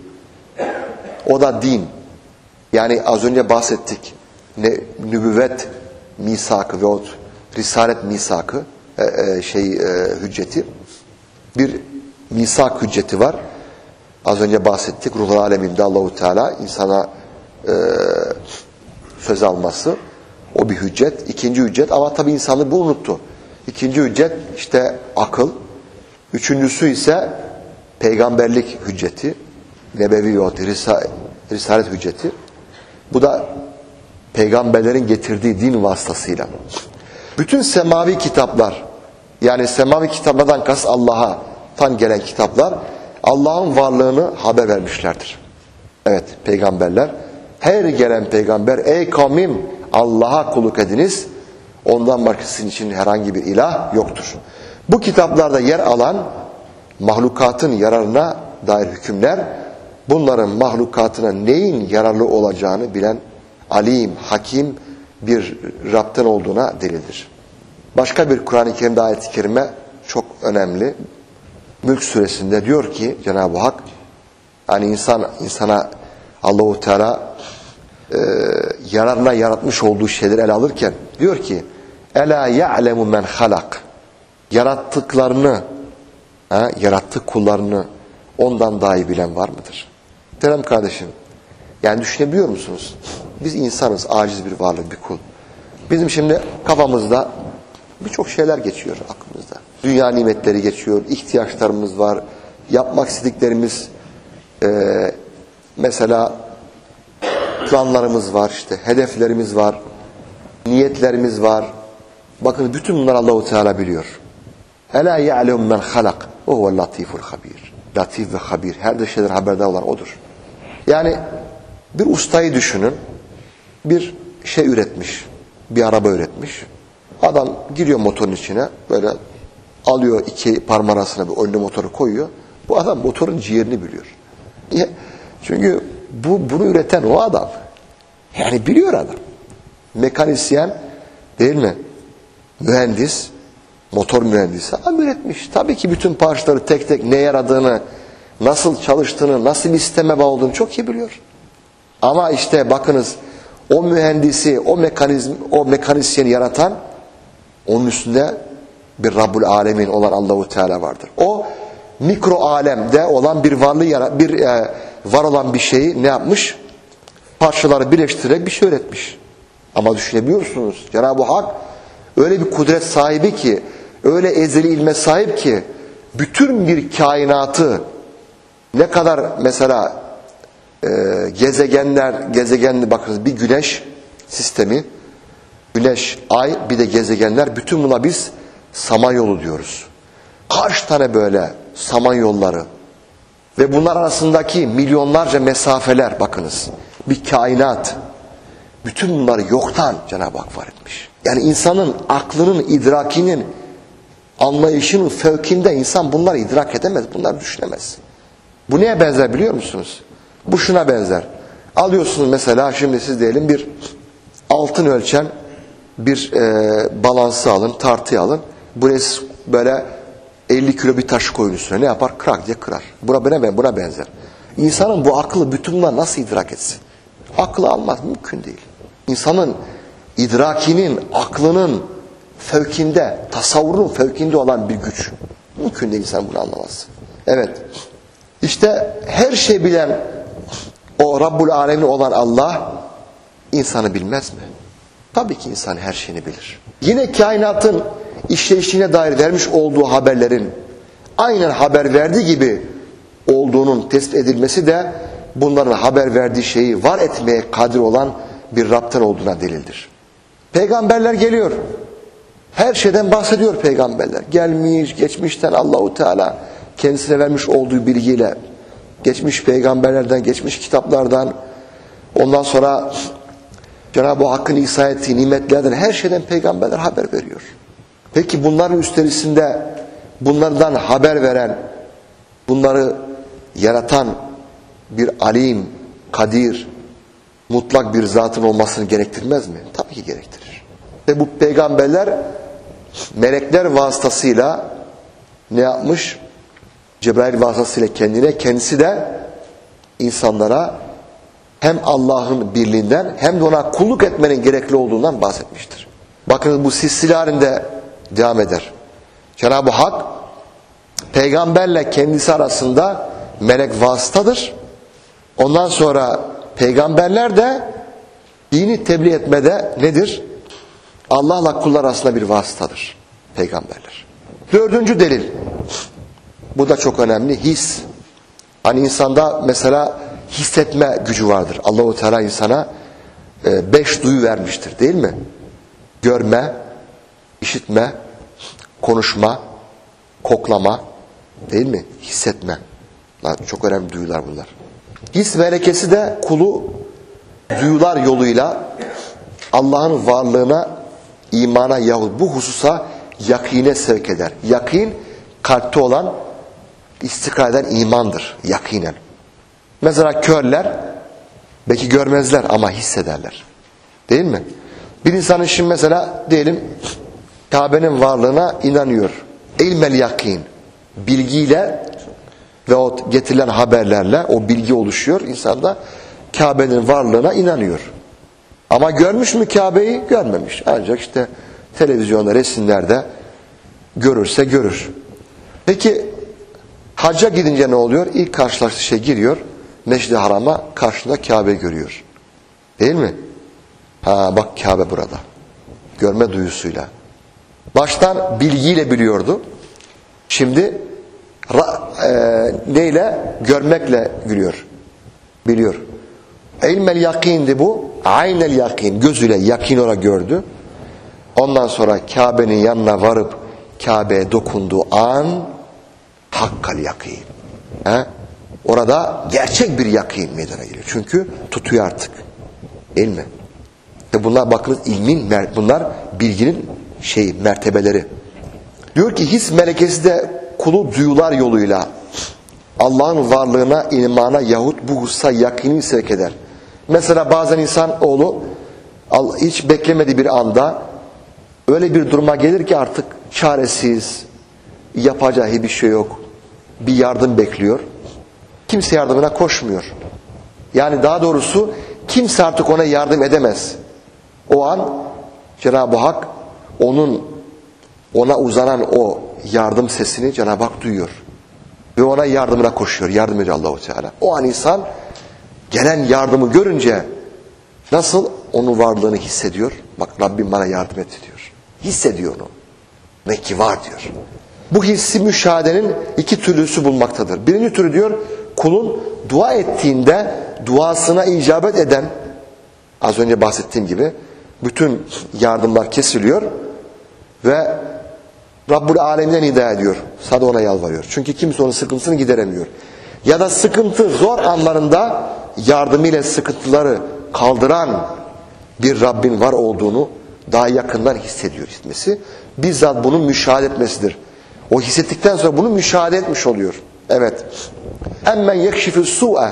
Speaker 1: O da din. Yani az önce bahsettik. Nübüvvet misakı ve risalet misakı hücceti. Bir misak hücceti var. Az önce bahsettik. Ruhul aleminde Allahu Teala insana söz alması. O bir hüccet. İkinci hüccet. Ama tabi insanlık bu unuttu. İkinci hüccet işte akıl. Üçüncüsü ise peygamberlik hücceti. Nebevi ve risalet hücceti. Bu da peygamberlerin getirdiği din vasıtasıyla. Bütün semavi kitaplar, yani semavi kitaplardan kas Allah'tan gelen kitaplar Allah'ın varlığını haber vermişlerdir. Evet, peygamberler, her gelen peygamber ey kavmim Allah'a kulluk ediniz, ondan başka sizin için herhangi bir ilah yoktur. Bu kitaplarda yer alan mahlukatın yararına dair hükümler, bunların mahlukatına neyin yararlı olacağını bilen alim, hakim bir Rab'den olduğuna delildir. Başka bir Kur'an-ı Kerim'de ayet-i kerime çok önemli. Mülk suresinde diyor ki Cenab-ı Hak, hani insana Allahu Teala yararına yaratmış olduğu şeyleri ele alırken diyor ki Ela ya'lemu men halak. Yarattıklarını, yarattığı kullarını ondan daha iyi bilen var mıdır? Muhterem kardeşim, yani düşünebiliyor musunuz? Biz insanız, aciz bir varlık, bir kul. Bizim şimdi kafamızda birçok şeyler geçiyor aklımızda. Dünya nimetleri geçiyor, ihtiyaçlarımız var, yapmak istediklerimiz, mesela planlarımız var, işte hedeflerimiz var, niyetlerimiz var. Bakın bütün bunlar Allahu Teala biliyor. Ela ya'lemu men halak ve huve latiful habir. Latif ve habir, her şeyden haberdar olan odur. Yani bir ustayı düşünün, bir şey üretmiş, bir araba üretmiş. Adam giriyor motorun içine, böyle alıyor iki parmağın arasına bir önüne motoru koyuyor. Bu adam motorun ciğerini biliyor. Niye? Çünkü bunu üreten o adam. Yani biliyor adam. Mekanisyen değil mi? Mühendis, motor mühendisi adam üretmiş. Tabii ki bütün parçaları tek tek ne yaradığını, nasıl çalıştığını, nasıl bir sisteme bağlı olduğunu çok iyi biliyor. Ama işte bakınız, o mühendisi, o mekanisyeni yaratan, onun üstünde bir Rabbul Alemin olan Allahu Teala vardır. O mikro alemde olan bir varlığı, var olan bir şeyi ne yapmış? Parçaları birleştirerek bir şey üretmiş. Ama düşünebiliyorsunuz, Cenab-ı Hak öyle bir kudret sahibi ki, öyle ezeli ilme sahip ki, bütün bir kainatı ne kadar mesela gezegenli bakınız, bir güneş sistemi, güneş, ay, bir de gezegenler, bütün buna biz samanyolu diyoruz. Kaç tane böyle samanyolları ve bunlar arasındaki milyonlarca mesafeler, bakınız, bir kainat, bütün bunları yoktan Cenab-ı Hak var etmiş. Yani insanın aklının, idrakinin, anlayışının fevkinde insan bunları idrak edemez, bunları düşünemez. Bu neye benzer biliyor musunuz? Bu şuna benzer. Alıyorsunuz mesela, şimdi siz diyelim bir altın ölçen bir balansı alın, tartıyı alın. Buraya böyle 50 kilo bir taş koyun üstüne, ne yapar? Kırak diye kırar. Buna benzer. İnsanın bu aklı bütün bunları nasıl idrak etsin? Aklı almaz, mümkün değil. İnsanın idrakinin, aklının fevkinde, tasavvurun fevkinde olan bir güç. Mümkün değil insan bunu anlamaz. Evet. İşte her şey bilen o Rabbul Alemin olan Allah insanı bilmez mi? Tabii ki insan her şeyini bilir. Yine kainatın işleyişine dair vermiş olduğu haberlerin aynen haber verdiği gibi olduğunun tespit edilmesi de bunların haber verdiği şeyi var etmeye kadir olan bir Rab'tan olduğuna delildir. Peygamberler geliyor. Her şeyden bahsediyor peygamberler. Gelmiş, geçmişten Allahu Teala kendisine vermiş olduğu bilgiyle, geçmiş peygamberlerden, geçmiş kitaplardan, ondan sonra Cenab-ı Hakk'ın ihsan ettiği nimetlerden, her şeyden peygamberler haber veriyor. Peki bunların üstlerisinde bunlardan haber veren, bunları yaratan bir alim, kadir, mutlak bir zatın olmasını gerektirmez mi? Tabii ki gerektirir. Ve bu peygamberler melekler vasıtasıyla ne yapmış? Cebrail vasıtasıyla kendisi de insanlara hem Allah'ın birliğinden hem de ona kulluk etmenin gerekli olduğundan bahsetmiştir. Bakın bu silsile halinde devam eder. Cenab-ı Hak peygamberle kendisi arasında melek vasıtadır. Ondan sonra peygamberler de dini tebliğ etmede nedir? Allah'la kullar arasında bir vasıtadır peygamberler. Dördüncü delil. Bu da çok önemli. His. Hani insanda mesela hissetme gücü vardır. Allahu Teala insana 5 duyu vermiştir, değil mi? Görme, işitme, konuşma, koklama, değil mi? Hissetme. Çok önemli duyular bunlar. His melekesi de kulu duyular yoluyla Allah'ın varlığına, imana yahut bu hususa yakine sevk eder. Yakin, kalpte olan, istikrar eden imandır. Yakinen. Mesela körler belki görmezler ama hissederler. Değil mi? Bir insanın şimdi mesela diyelim Kabe'nin varlığına inanıyor. İlmel yakin. Bilgiyle ve o getirilen haberlerle o bilgi oluşuyor. İnsanda Kabe'nin varlığına inanıyor. Ama görmüş mü Kabe'yi? Görmemiş. Ancak işte televizyonda, resimlerde görürse görür. Peki hacca gidince ne oluyor? İlk karşılaştığı şey giriyor. Meşrid-i Haram'a, karşında Kabe'yi görüyor. Değil mi? Ha bak Kabe burada. Görme duyusuyla. Baştan bilgiyle biliyordu. Şimdi neyle? Görmekle biliyor. İlmel yakindi bu. Aynel yakin. Gözüyle yakin olarak gördü. Ondan sonra Kabe'nin yanına varıp Kabe'ye dokunduğu an hakkal yakin. Orada gerçek bir yakin meydana geliyor. Çünkü tutuyor artık. Değil mi? Ve bunlar bakınız ilmin, bunlar bilginin mertebeleri. Diyor ki his melekesi de kulu duyular yoluyla Allah'ın varlığına, imana yahut bu hususa yakini sevk eder. Mesela bazen insan oğlu hiç beklemediği bir anda öyle bir duruma gelir ki artık çaresiz, yapacağı bir şey yok. Bir yardım bekliyor. Kimse yardımına koşmuyor. Yani daha doğrusu kimse artık ona yardım edemez. O an Cenab-ı Hak ona uzanan o yardım sesini Cenab-ı Hak duyuyor. Ve ona yardımına koşuyor. Yardım ediyor Allah-u Teala. O an insan gelen yardımı görünce nasıl onun varlığını hissediyor? Bak Rabbim bana yardım etti diyor. Hissediyor onu. Ve ki var diyor. Bu hissi müşahedenin iki türlüsü bulmaktadır. Birinci türü diyor kulun dua ettiğinde duasına icabet eden, az önce bahsettiğim gibi bütün yardımlar kesiliyor ve Rabbul Alemin'den hidayet ediyor. Sadece ona yalvarıyor. Çünkü kimse onun sıkıntısını gideremiyor. Ya da sıkıntı zor anlarında yardımıyla sıkıntıları kaldıran bir Rabbin var olduğunu daha yakından hissediyor hissetmesi. Bizzat bunu müşahede etmesidir. O hissettikten sonra bunu müşahede etmiş oluyor. Evet. Emmen yekşifü su'e.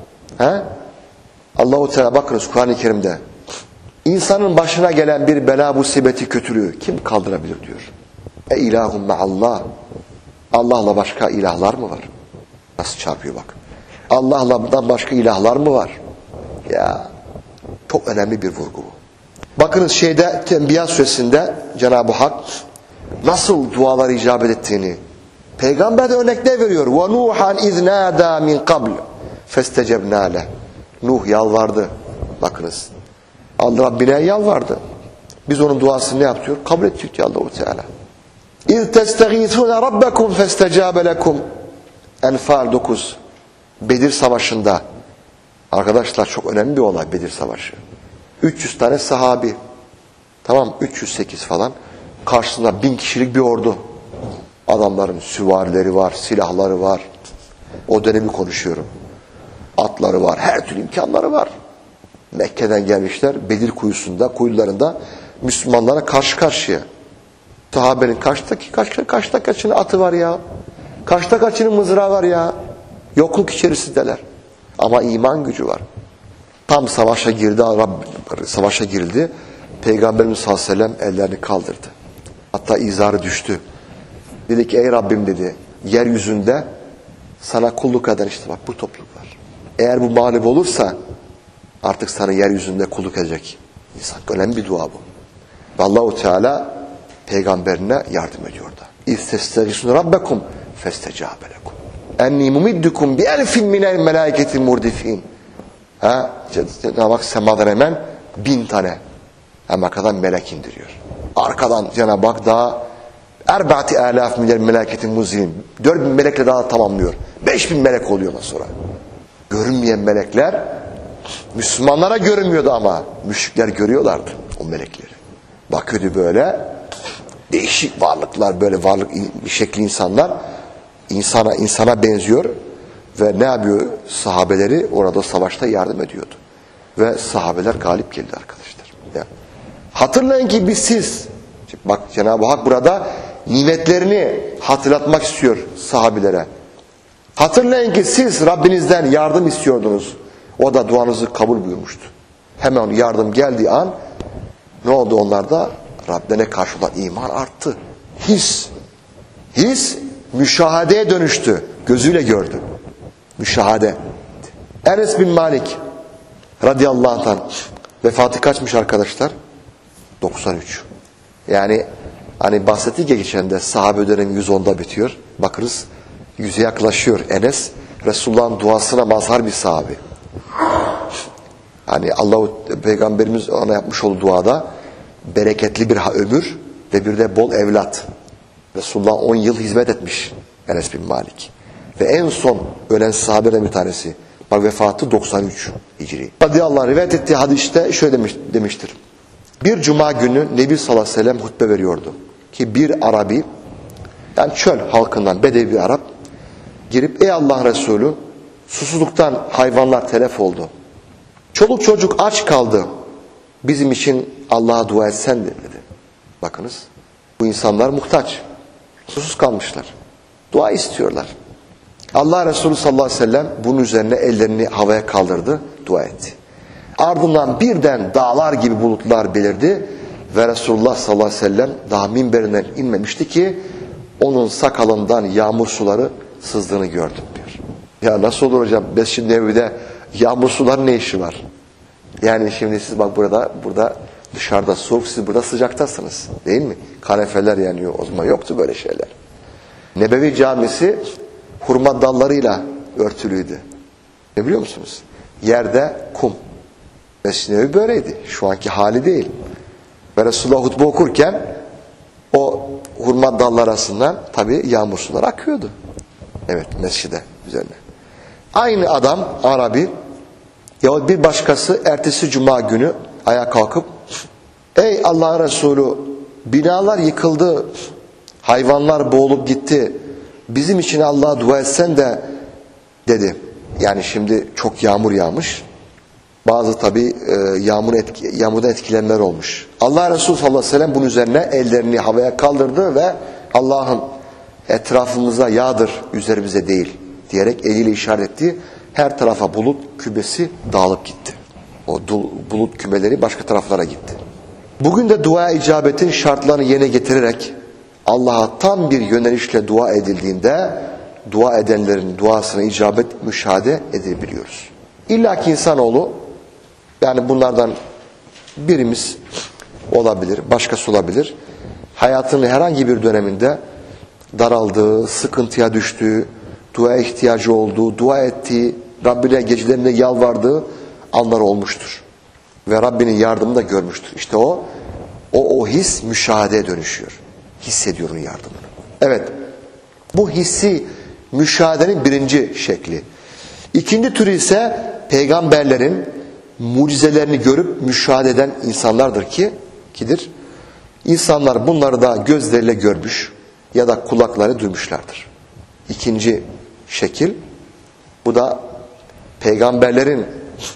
Speaker 1: Allah-u Teala bakınız Kur'an-ı Kerim'de. İnsanın başına gelen bir bela musibeti kötülüğü kim kaldırabilir diyor. İlahum ma'allah. Allah'la başka ilahlar mı var? Nasıl çarpıyor bak. Allah'la başka ilahlar mı var? Ya çok önemli bir vurgu bu. Bakınız Enbiya suresinde Cenab-ı Hak nasıl dualar icabet ettiğini peygamber de örnekler veriyor. Ve Nuhan iz nâdâ min qabl festecebnâ leh. Nuh yalvardı. Bakınız. Allah Rabbine yalvardı. Biz onun duasını ne yapıyor? Kabul ettik diyor Allah-u Teala. İz testagîthûne rabbekum festecâbe lekum. Enfal 9. Bedir Savaşı'nda. Arkadaşlar çok önemli bir olay Bedir Savaşı. 300 tane sahabi. Tamam 308 falan. Karşısında 1000 kişilik bir ordu. Adamların süvarileri var, silahları var. O dönemi konuşuyorum. Atları var, her türlü imkanları var. Mekke'den gelmişler. Bedir kuyularında Müslümanlara karşı karşıya. Sahabenin kaçta kaçının atı var ya. Kaçta kaçının mızrağı var ya. Yokluk içerisindeler. Ama iman gücü var. Tam savaşa girildi. Peygamberimiz sallallahu aleyhi ve sellem ellerini kaldırdı. Hatta izarı düştü. Dedi ki ey Rabbim dedi, yeryüzünde sana kulluk eden işte bak bu topluluk var. Eğer bu mağlup olursa artık sana yeryüzünde kulluk edecek insan. Önemli bir dua bu. Ve Allah-u Teala peygamberine yardım ediyor da. İstestagisûne rabbekum festecâbe lekum. Enni mumiddukum bi elfin minel melâiketin murdifîn. Cenab-ı Hak semadan hemen 1000 tane hemen kadar melek indiriyor. Arkadan Cenab-ı Hak daha erba'ti alâf minel melâketin muzîn. 4000 melekle daha tamamlıyor. 5000 melek oluyor ondan sonra. Görünmeyen melekler Müslümanlara görünmüyordu ama müşrikler görüyorlardı o melekleri. Bakıyordu böyle değişik varlıklar, böyle varlık şekli insanlar insana benziyor ve ne yapıyor? Sahabeleri orada savaşta yardım ediyordu. Ve sahabeler galip geldi arkadaşlar. Yani, hatırlayın ki siz bak Cenab-ı Hak burada nimetlerini hatırlatmak istiyor sahabilere. Hatırlayın ki siz Rabbinizden yardım istiyordunuz. O da duanızı kabul buyurmuştu. Hemen yardım geldiği an ne oldu onlarda? Rabbine karşı olan iman arttı. His müşahadeye dönüştü. Gözüyle gördü. Müşahade. Enes bin Malik radıyallahu anh vefatı kaçmış arkadaşlar? 93. Yani hani bahsettik ya geçen de sahabe dönemi 110'da bitiyor. Bakırız 100'e yaklaşıyor Enes. Resulullah'ın duasına mazhar bir sahabe. Hani Peygamberimiz ona yapmış olduğu duada bereketli bir ömür ve bir de bol evlat. Resulullah 10 yıl hizmet etmiş Enes bin Malik. Ve en son ölen sahabeden bir tanesi. Bak vefatı 93 Hicri. Radıyallahu anh rivayet ettiği hadiste şöyle demiştir. Bir cuma günü Nebi sallallahu aleyhi ve sellem hutbe veriyordu. Ki bir Arabi, yani çöl halkından bedevi bir Arap girip ey Allah Resulü susuzluktan hayvanlar telef oldu. Çoluk çocuk aç kaldı. Bizim için Allah'a dua etsen dedi. Bakınız bu insanlar muhtaç. Susuz kalmışlar. Dua istiyorlar. Allah Resulü sallallahu aleyhi ve sellem bunun üzerine ellerini havaya kaldırdı. Dua etti. Ardından birden dağlar gibi bulutlar belirdi. Ve Resulullah sallallahu aleyhi ve sellem daha minberinden inmemişti ki onun sakalından yağmur suları sızdığını gördüm diyor. Ya nasıl olur hocam? Mescid-i Nebevi'de yağmur suları ne işi var? Yani şimdi siz bak burada dışarıda soğuk, siz burada sıcaktasınız. Değil mi? Kanefeler yanıyor. O zaman yoktu böyle şeyler. Nebevi Camisi hurma dallarıyla örtülüydü. Ne biliyor musunuz? Yerde kum. Mescid-i Nebevi böyleydi. Şu anki hali değil. Ve Resulullah hutbe okurken o hurma dallar arasından tabii yağmur suları akıyordu. Evet mescide üzerine. Aynı adam Arabi Yahut bir başkası ertesi cuma günü ayağa kalkıp ey Allah'ın Resulü, binalar yıkıldı, hayvanlar boğulup gitti, bizim için Allah'a dua etsen de dedi. Yani şimdi çok yağmur yağmış. Bazı tabi yağmurdan etkilenmeler olmuş. Allah Resulü sallallahu aleyhi ve sellem bunun üzerine ellerini havaya kaldırdı ve Allah'ım etrafımıza yağdır, üzerimize değil diyerek eliyle işaret etti. Her tarafa bulut kümesi dağılıp gitti. O bulut kümeleri başka taraflara gitti. Bugün de dua icabetin şartlarını yerine getirerek Allah'a tam bir yönelişle dua edildiğinde dua edenlerin duasına icabet müşahede edebiliyoruz. İlla ki insanoğlu, yani bunlardan birimiz olabilir, başkası olabilir, hayatının herhangi bir döneminde daraldığı, sıkıntıya düştüğü, duaya ihtiyacı olduğu, dua ettiği, Rabbine gecelerinde yalvardığı anlar olmuştur. Ve Rabbinin yardımını da görmüştür. İşte o his müşahedeye dönüşüyor. Hissediyor onun yardımını. Evet, bu hissi müşahedenin birinci şekli. İkinci türü ise peygamberlerin mucizelerini görüp müşahede eden insanlardır kidir. İnsanlar bunları da gözleriyle görmüş ya da kulakları duymuşlardır. İkinci şekil, bu da peygamberlerin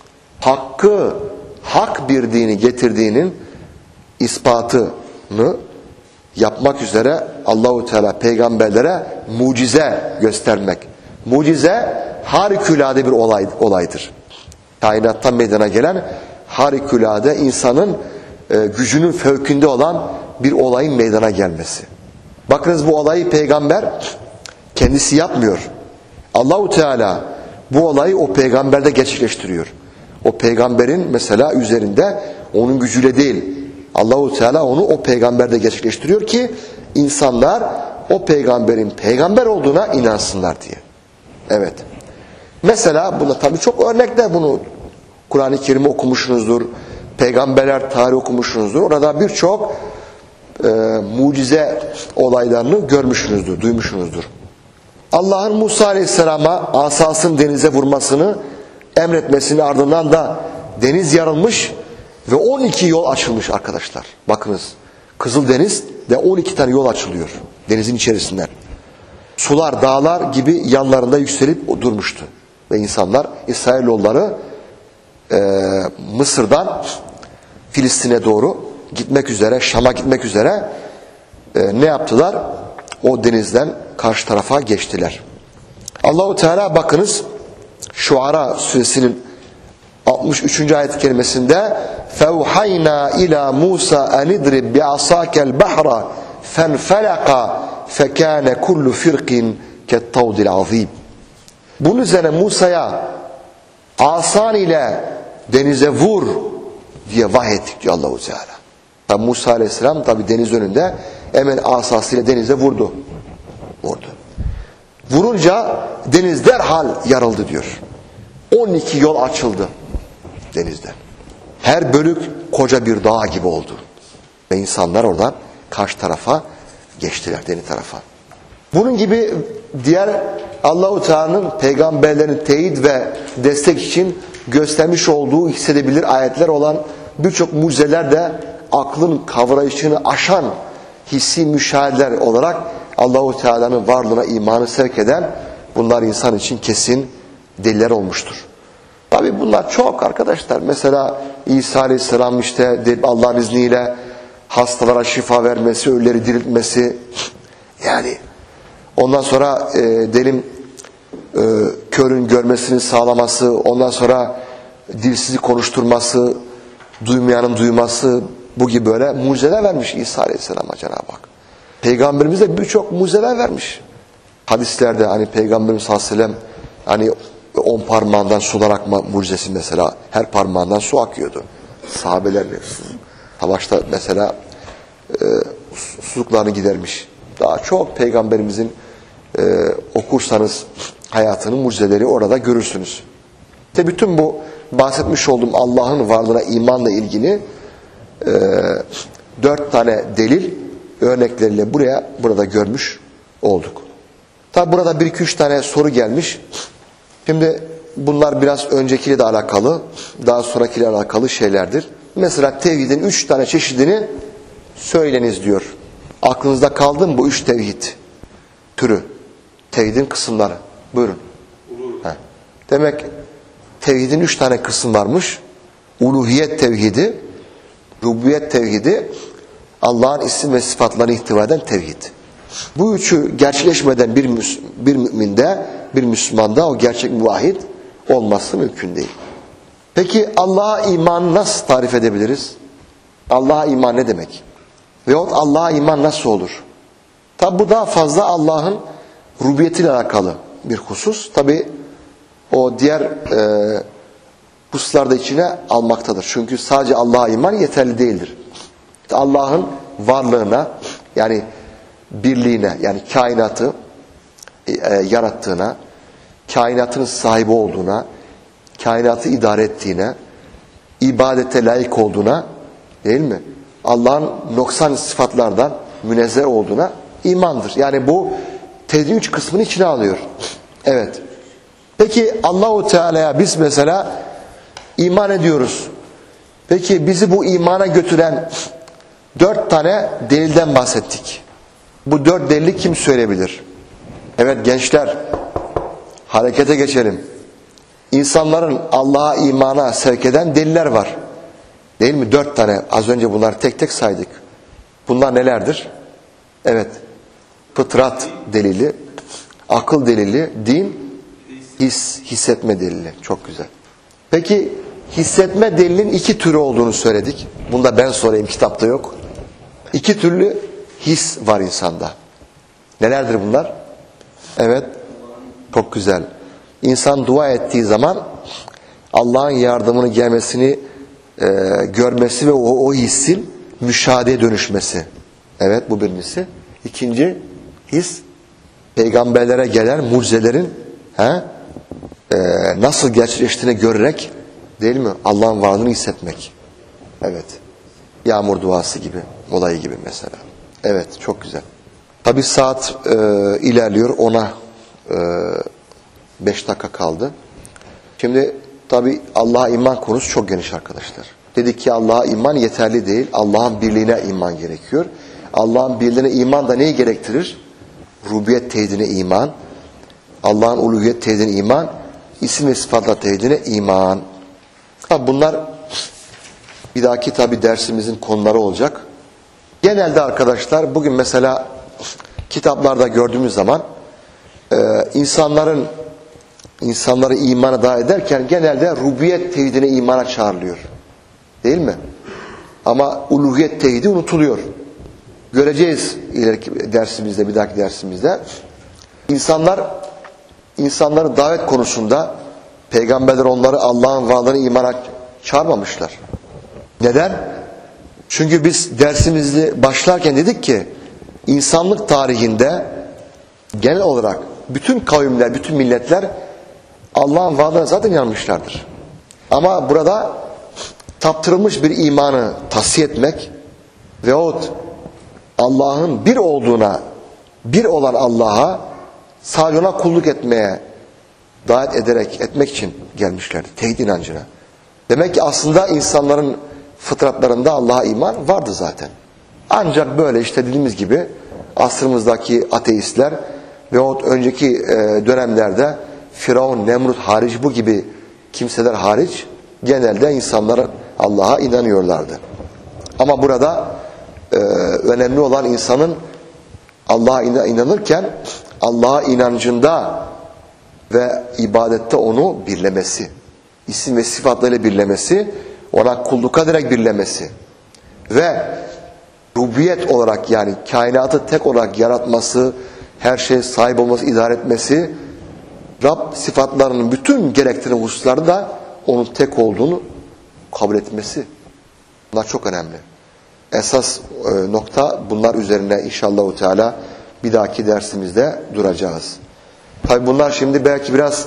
Speaker 1: hak bir dini getirdiğinin ispatını yapmak üzere Allahu Teala peygamberlere mucize göstermek. Mucize harikulade bir olaydır. Kainattan meydana gelen harikulade, insanın gücünün fevkinde olan bir olayın meydana gelmesi. Bakınız, bu olayı peygamber kendisi yapmıyor. Allahu Teala bu olayı o peygamberde gerçekleştiriyor. O peygamberin mesela üzerinde onun gücüyle değil, Allahu Teala onu o peygamberde gerçekleştiriyor ki insanlar o peygamberin peygamber olduğuna inansınlar diye. Evet. Mesela bunda tabii çok örnekler, bunu Kur'an-ı Kerim'i okumuşsunuzdur, peygamberler tarihi okumuşsunuzdur. Orada birçok mucize olaylarını görmüşsünüzdür, duymuşsunuzdur. Allah'ın Musa Aleyhisselam'a asasını denize vurmasını emretmesinin ardından da deniz yarılmış ve 12 yol açılmış arkadaşlar. Bakınız, Kızıldeniz'de 12 tane yol açılıyor denizin içerisinden. Sular dağlar gibi yanlarında yükselip durmuştu. Ve insanlar, İsrailoğulları Mısır'dan Filistin'e doğru gitmek üzere, Şam'a gitmek üzere ne yaptılar? O denizden karşı tarafa geçtiler. Allahu Teala bakınız Şuara suresinin 63. ayet-i kerimesinde فَوْحَيْنَا إِلَى مُوسَى أَنِ اِدْرِبْ بِعَصَاكَ الْبَحْرَ فَانْفَلَقَ فَكَانَ كُلُّ فِرْقٍ كَالطَّوْدِ الْعَظِيمِ. Bunun üzerine Musa'ya asan ile denize vur diye vahyettik diyor Allahu Teala. Tabi Musa Aleyhisselam tabi deniz önünde hemen asasıyla denize vurdu. Vurunca deniz derhal yarıldı diyor. 12 yol açıldı denizden. Her bölük koca bir dağ gibi oldu. Ve insanlar oradan karşı tarafa geçtiler, deniz tarafa. Bunun gibi diğer Allah-u Teala'nın peygamberlerin teyit ve destek için göstermiş olduğu hissedebilir ayetler olan birçok mucizeler de aklın kavrayışını aşan hissi müşahedeler olarak Allah-u Teala'nın varlığına imanı sevk eden bunlar insan için kesin deliller olmuştur. Tabi bunlar çok arkadaşlar. Mesela İsa Aleyhisselam işte Allah'ın izniyle hastalara şifa vermesi, ölüleri diriltmesi, yani ondan sonra körün görmesini sağlaması, ondan sonra dilsizi konuşturması, duymayanın duyması, bu gibi böyle mucizeler vermiş İsa Aleyhisselam'a Cenab-ı Hak. Peygamberimiz de birçok mucizeler vermiş. Hadislerde hani Peygamberimiz sallallahu aleyhi ve sellem hani 10 parmağından sular akma mucizesi mesela, her parmağından su akıyordu. Sahabeler savaşta mesela susuzluklarını gidermiş. Daha çok Peygamberimizin okursanız hayatının mucizeleri orada görürsünüz. İşte bütün bu bahsetmiş olduğum Allah'ın varlığına imanla ilgili 4 tane delil örnekleriyle burada görmüş olduk. Tabi burada 1-2-3 tane soru gelmiş. Şimdi bunlar biraz öncekiyle de alakalı, daha sonrakiyle alakalı şeylerdir. Mesela tevhidin 3 tane çeşidini söyleniz diyor. Aklınızda kaldı mı bu 3 tevhid türü? Tevhidin kısımları. Buyurun. Heh. Demek tevhidin 3 tane kısım varmış. Uluhiyet tevhidi, rububiyet tevhidi, Allah'ın isim ve sıfatlarını ihtiva eden tevhid. Bu üçü gerçekleşmeden bir müminde, bir Müslümanda o gerçek muvahhid olması mümkün değil. Peki Allah'a iman nasıl tarif edebiliriz? Allah'a iman ne demek? Veyahut Allah'a iman nasıl olur? Tabi bu daha fazla Allah'ın rububiyetiyle alakalı bir husus. Tabi o diğer hususlarda içine almaktadır. Çünkü sadece Allah'a iman yeterli değildir. Allah'ın varlığına, yani birliğine, yani kainatı yarattığına, kainatın sahibi olduğuna, kainatı idare ettiğine, ibadete layık olduğuna, değil mi? Allah'ın noksan sıfatlardan münezzeh olduğuna imandır. Yani bu tevhidin 3 kısmını içine alıyor. Evet. Peki Allahu Teala'ya biz mesela iman ediyoruz. Peki bizi bu imana götüren 4 tane delilden bahsettik. Bu 4 delili kim söyleyebilir? Evet gençler, harekete geçelim. İnsanların Allah'a imana sevk eden deliller var. Değil mi? 4 tane. Az önce bunları tek tek saydık. Bunlar nelerdir? Evet. Fıtrat delili, akıl delili, din, hissetme delili. Çok güzel. Peki hissetme delilinin 2 türü olduğunu söyledik. Bunu da ben sorayım, kitapta yok. 2 türlü his var insanda. Nelerdir bunlar? Evet. Çok güzel. İnsan dua ettiği zaman Allah'ın yardımını gelmesini görmesi ve o hissin müşahedeye dönüşmesi. Evet, bu birincisi. İkinci his, peygamberlere gelen mucizelerin nasıl gerçekleştiğini görerek, değil mi? Allah'ın varlığını hissetmek. Evet. Yağmur duası gibi, olayı gibi mesela. Evet, çok güzel. Tabi saat ilerliyor, ona 5 dakika kaldı. Şimdi tabi Allah'a iman konusu çok geniş arkadaşlar. Dedik ki Allah'a iman yeterli değil. Allah'ın birliğine iman gerekiyor. Allah'ın birliğine iman da neyi gerektirir? Rububiyet tevhidine iman. Allah'ın uluhiyet tevhidine iman. İsim ve sıfatlar tevhidine iman. Tabi bunlar bir dahaki tabi dersimizin konuları olacak. Genelde arkadaşlar bugün mesela kitaplarda gördüğümüz zaman insanları imana davet ederken genelde rububiyet tevhidine imana çağrılıyor. Değil mi? Ama uluhiyet tevhidi unutuluyor. Göreceğiz ileriki dersimizde, bir dahaki dersimizde. İnsanları davet konusunda peygamberler onları Allah'ın varlığını imana çağırmamışlar. Neden? Çünkü biz dersimizde başlarken dedik ki insanlık tarihinde genel olarak bütün kavimler, bütün milletler Allah'ın varlığına zaten inanmışlardır. Ama burada taptırılmış bir imanı tahsiye etmek veyahut Allah'ın bir olduğuna, bir olan Allah'a sadece ona kulluk etmeye davet etmek için gelmişlerdi. Tevhid inancına. Demek ki aslında insanların fıtratlarında Allah'a iman vardı zaten. Ancak böyle işte dediğimiz gibi asrımızdaki ateistler veyahut önceki dönemlerde Firavun, Nemrut hariç bu gibi kimseler hariç genelde insanlar Allah'a inanıyorlardı. Ama burada önemli olan insanın Allah'a inanırken Allah'a inancında ve ibadette onu birlemesi, isim ve sıfatlarıyla birlemesi, ona kulluk ederek birlemesi ve rububiyet olarak, yani kainatı tek olarak yaratması, her şeye sahip olması, idare etmesi, Rab sıfatlarının bütün gerektiren hususları da onun tek olduğunu kabul etmesi. Bunlar çok önemli. Esas nokta bunlar üzerine inşallah Teala bir dahaki dersimizde duracağız. Tabi bunlar şimdi belki biraz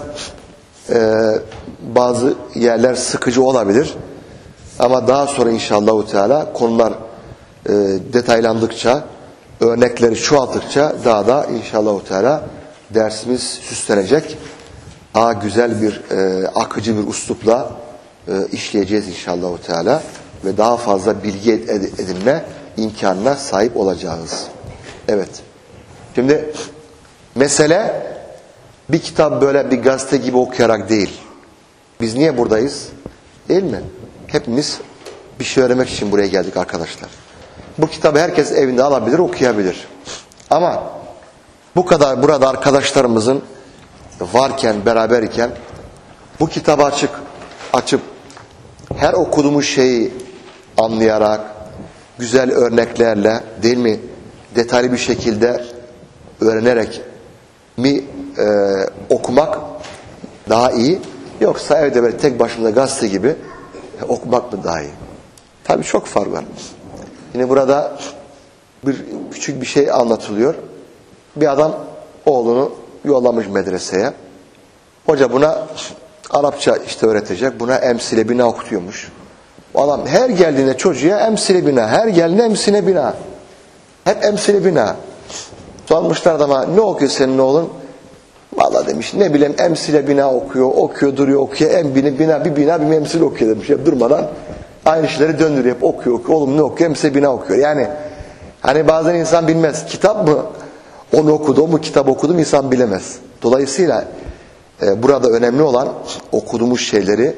Speaker 1: bazı yerler sıkıcı olabilir. Ama daha sonra inşallah Teala konular detaylandıkça, örnekleri çoğalttıkça daha da inşallah Teala dersimiz süslenecek. daha güzel bir akıcı bir üslupla işleyeceğiz inşallah Teala ve daha fazla bilgi edinme imkanına sahip olacağız. Evet. Şimdi mesele bir kitap böyle bir gazete gibi okuyarak değil. Biz niye buradayız? Değil mi? Hepimiz bir şey öğrenmek için buraya geldik arkadaşlar. Bu kitabı herkes evinde alabilir, okuyabilir. Ama bu kadar burada arkadaşlarımızın varken, beraberken bu kitabı açıp her okuduğumuz şeyi anlayarak, güzel örneklerle, değil mi, detaylı bir şekilde öğrenerek mi okumak daha iyi, yoksa evde böyle tek başına gazete gibi okumak mı daha iyi? Tabii çok fark var. Yine burada küçük bir şey anlatılıyor. Bir adam oğlunu yollamış medreseye. Hoca buna Arapça işte öğretecek. Buna emsile bina okutuyormuş. O adam her geldiğinde çocuğa emsile bina, her geldiğinde emsile bina. Hep emsile bina. Sormuşlar adama, ne okuyor senin oğlun? Vallahi demiş, ne bileyim emsile bina okuyor duruyor, bir emsile okuyor demiş. Hep durmadan aynı şeyleri döndürüyor, hep okuyor. Oğlum ne okuyor? Emsile bina okuyor. Yani hani bazen insan bilmez. Kitap mı? Onu okudu, o mu kitap okudum insan bilemez. Dolayısıyla burada önemli olan okuduğumuz şeyleri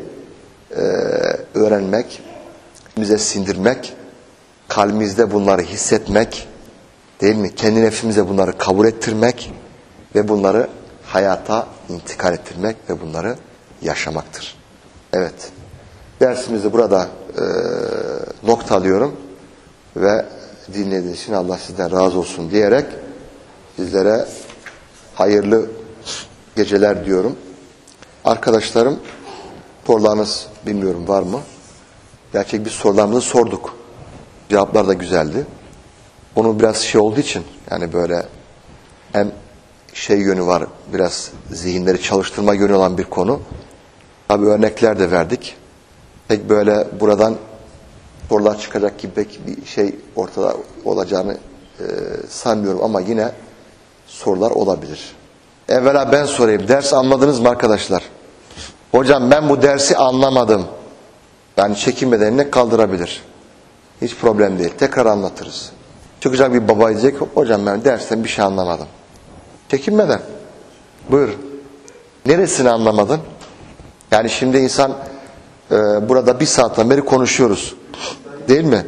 Speaker 1: öğrenmek, bize sindirmek, kalbimizde bunları hissetmek, değil mi? Kendi nefsimize bunları kabul ettirmek ve bunları hayata intikal ettirmek ve bunları yaşamaktır. Evet. Dersimizi burada noktalıyorum ve dinlediğiniz için Allah sizden razı olsun diyerek sizlere hayırlı geceler diyorum. Arkadaşlarım, sorularınız bilmiyorum var mı? Gerçek bir sorularımızı sorduk. Cevaplar da güzeldi. Onu biraz şey olduğu için yani böyle hem şey yönü var, biraz zihinleri çalıştırma yönü olan bir konu. Tabii örnekler de verdik. Pek böyle buradan sorular çıkacak gibi pek bir şey ortada olacağını sanmıyorum ama yine sorular olabilir. Evvela ben sorayım. Ders anladınız mı arkadaşlar? Hocam ben bu dersi anlamadım. Yani çekinmeden eline kaldırabilir. Hiç problem değil. Tekrar anlatırız. Çıkacak bir baba diyecek, hocam ben dersten bir şey anlamadım. Çekinmeden. Buyur. Neresini anlamadın? Yani şimdi insan burada bir saatten beri konuşuyoruz. Değil mi?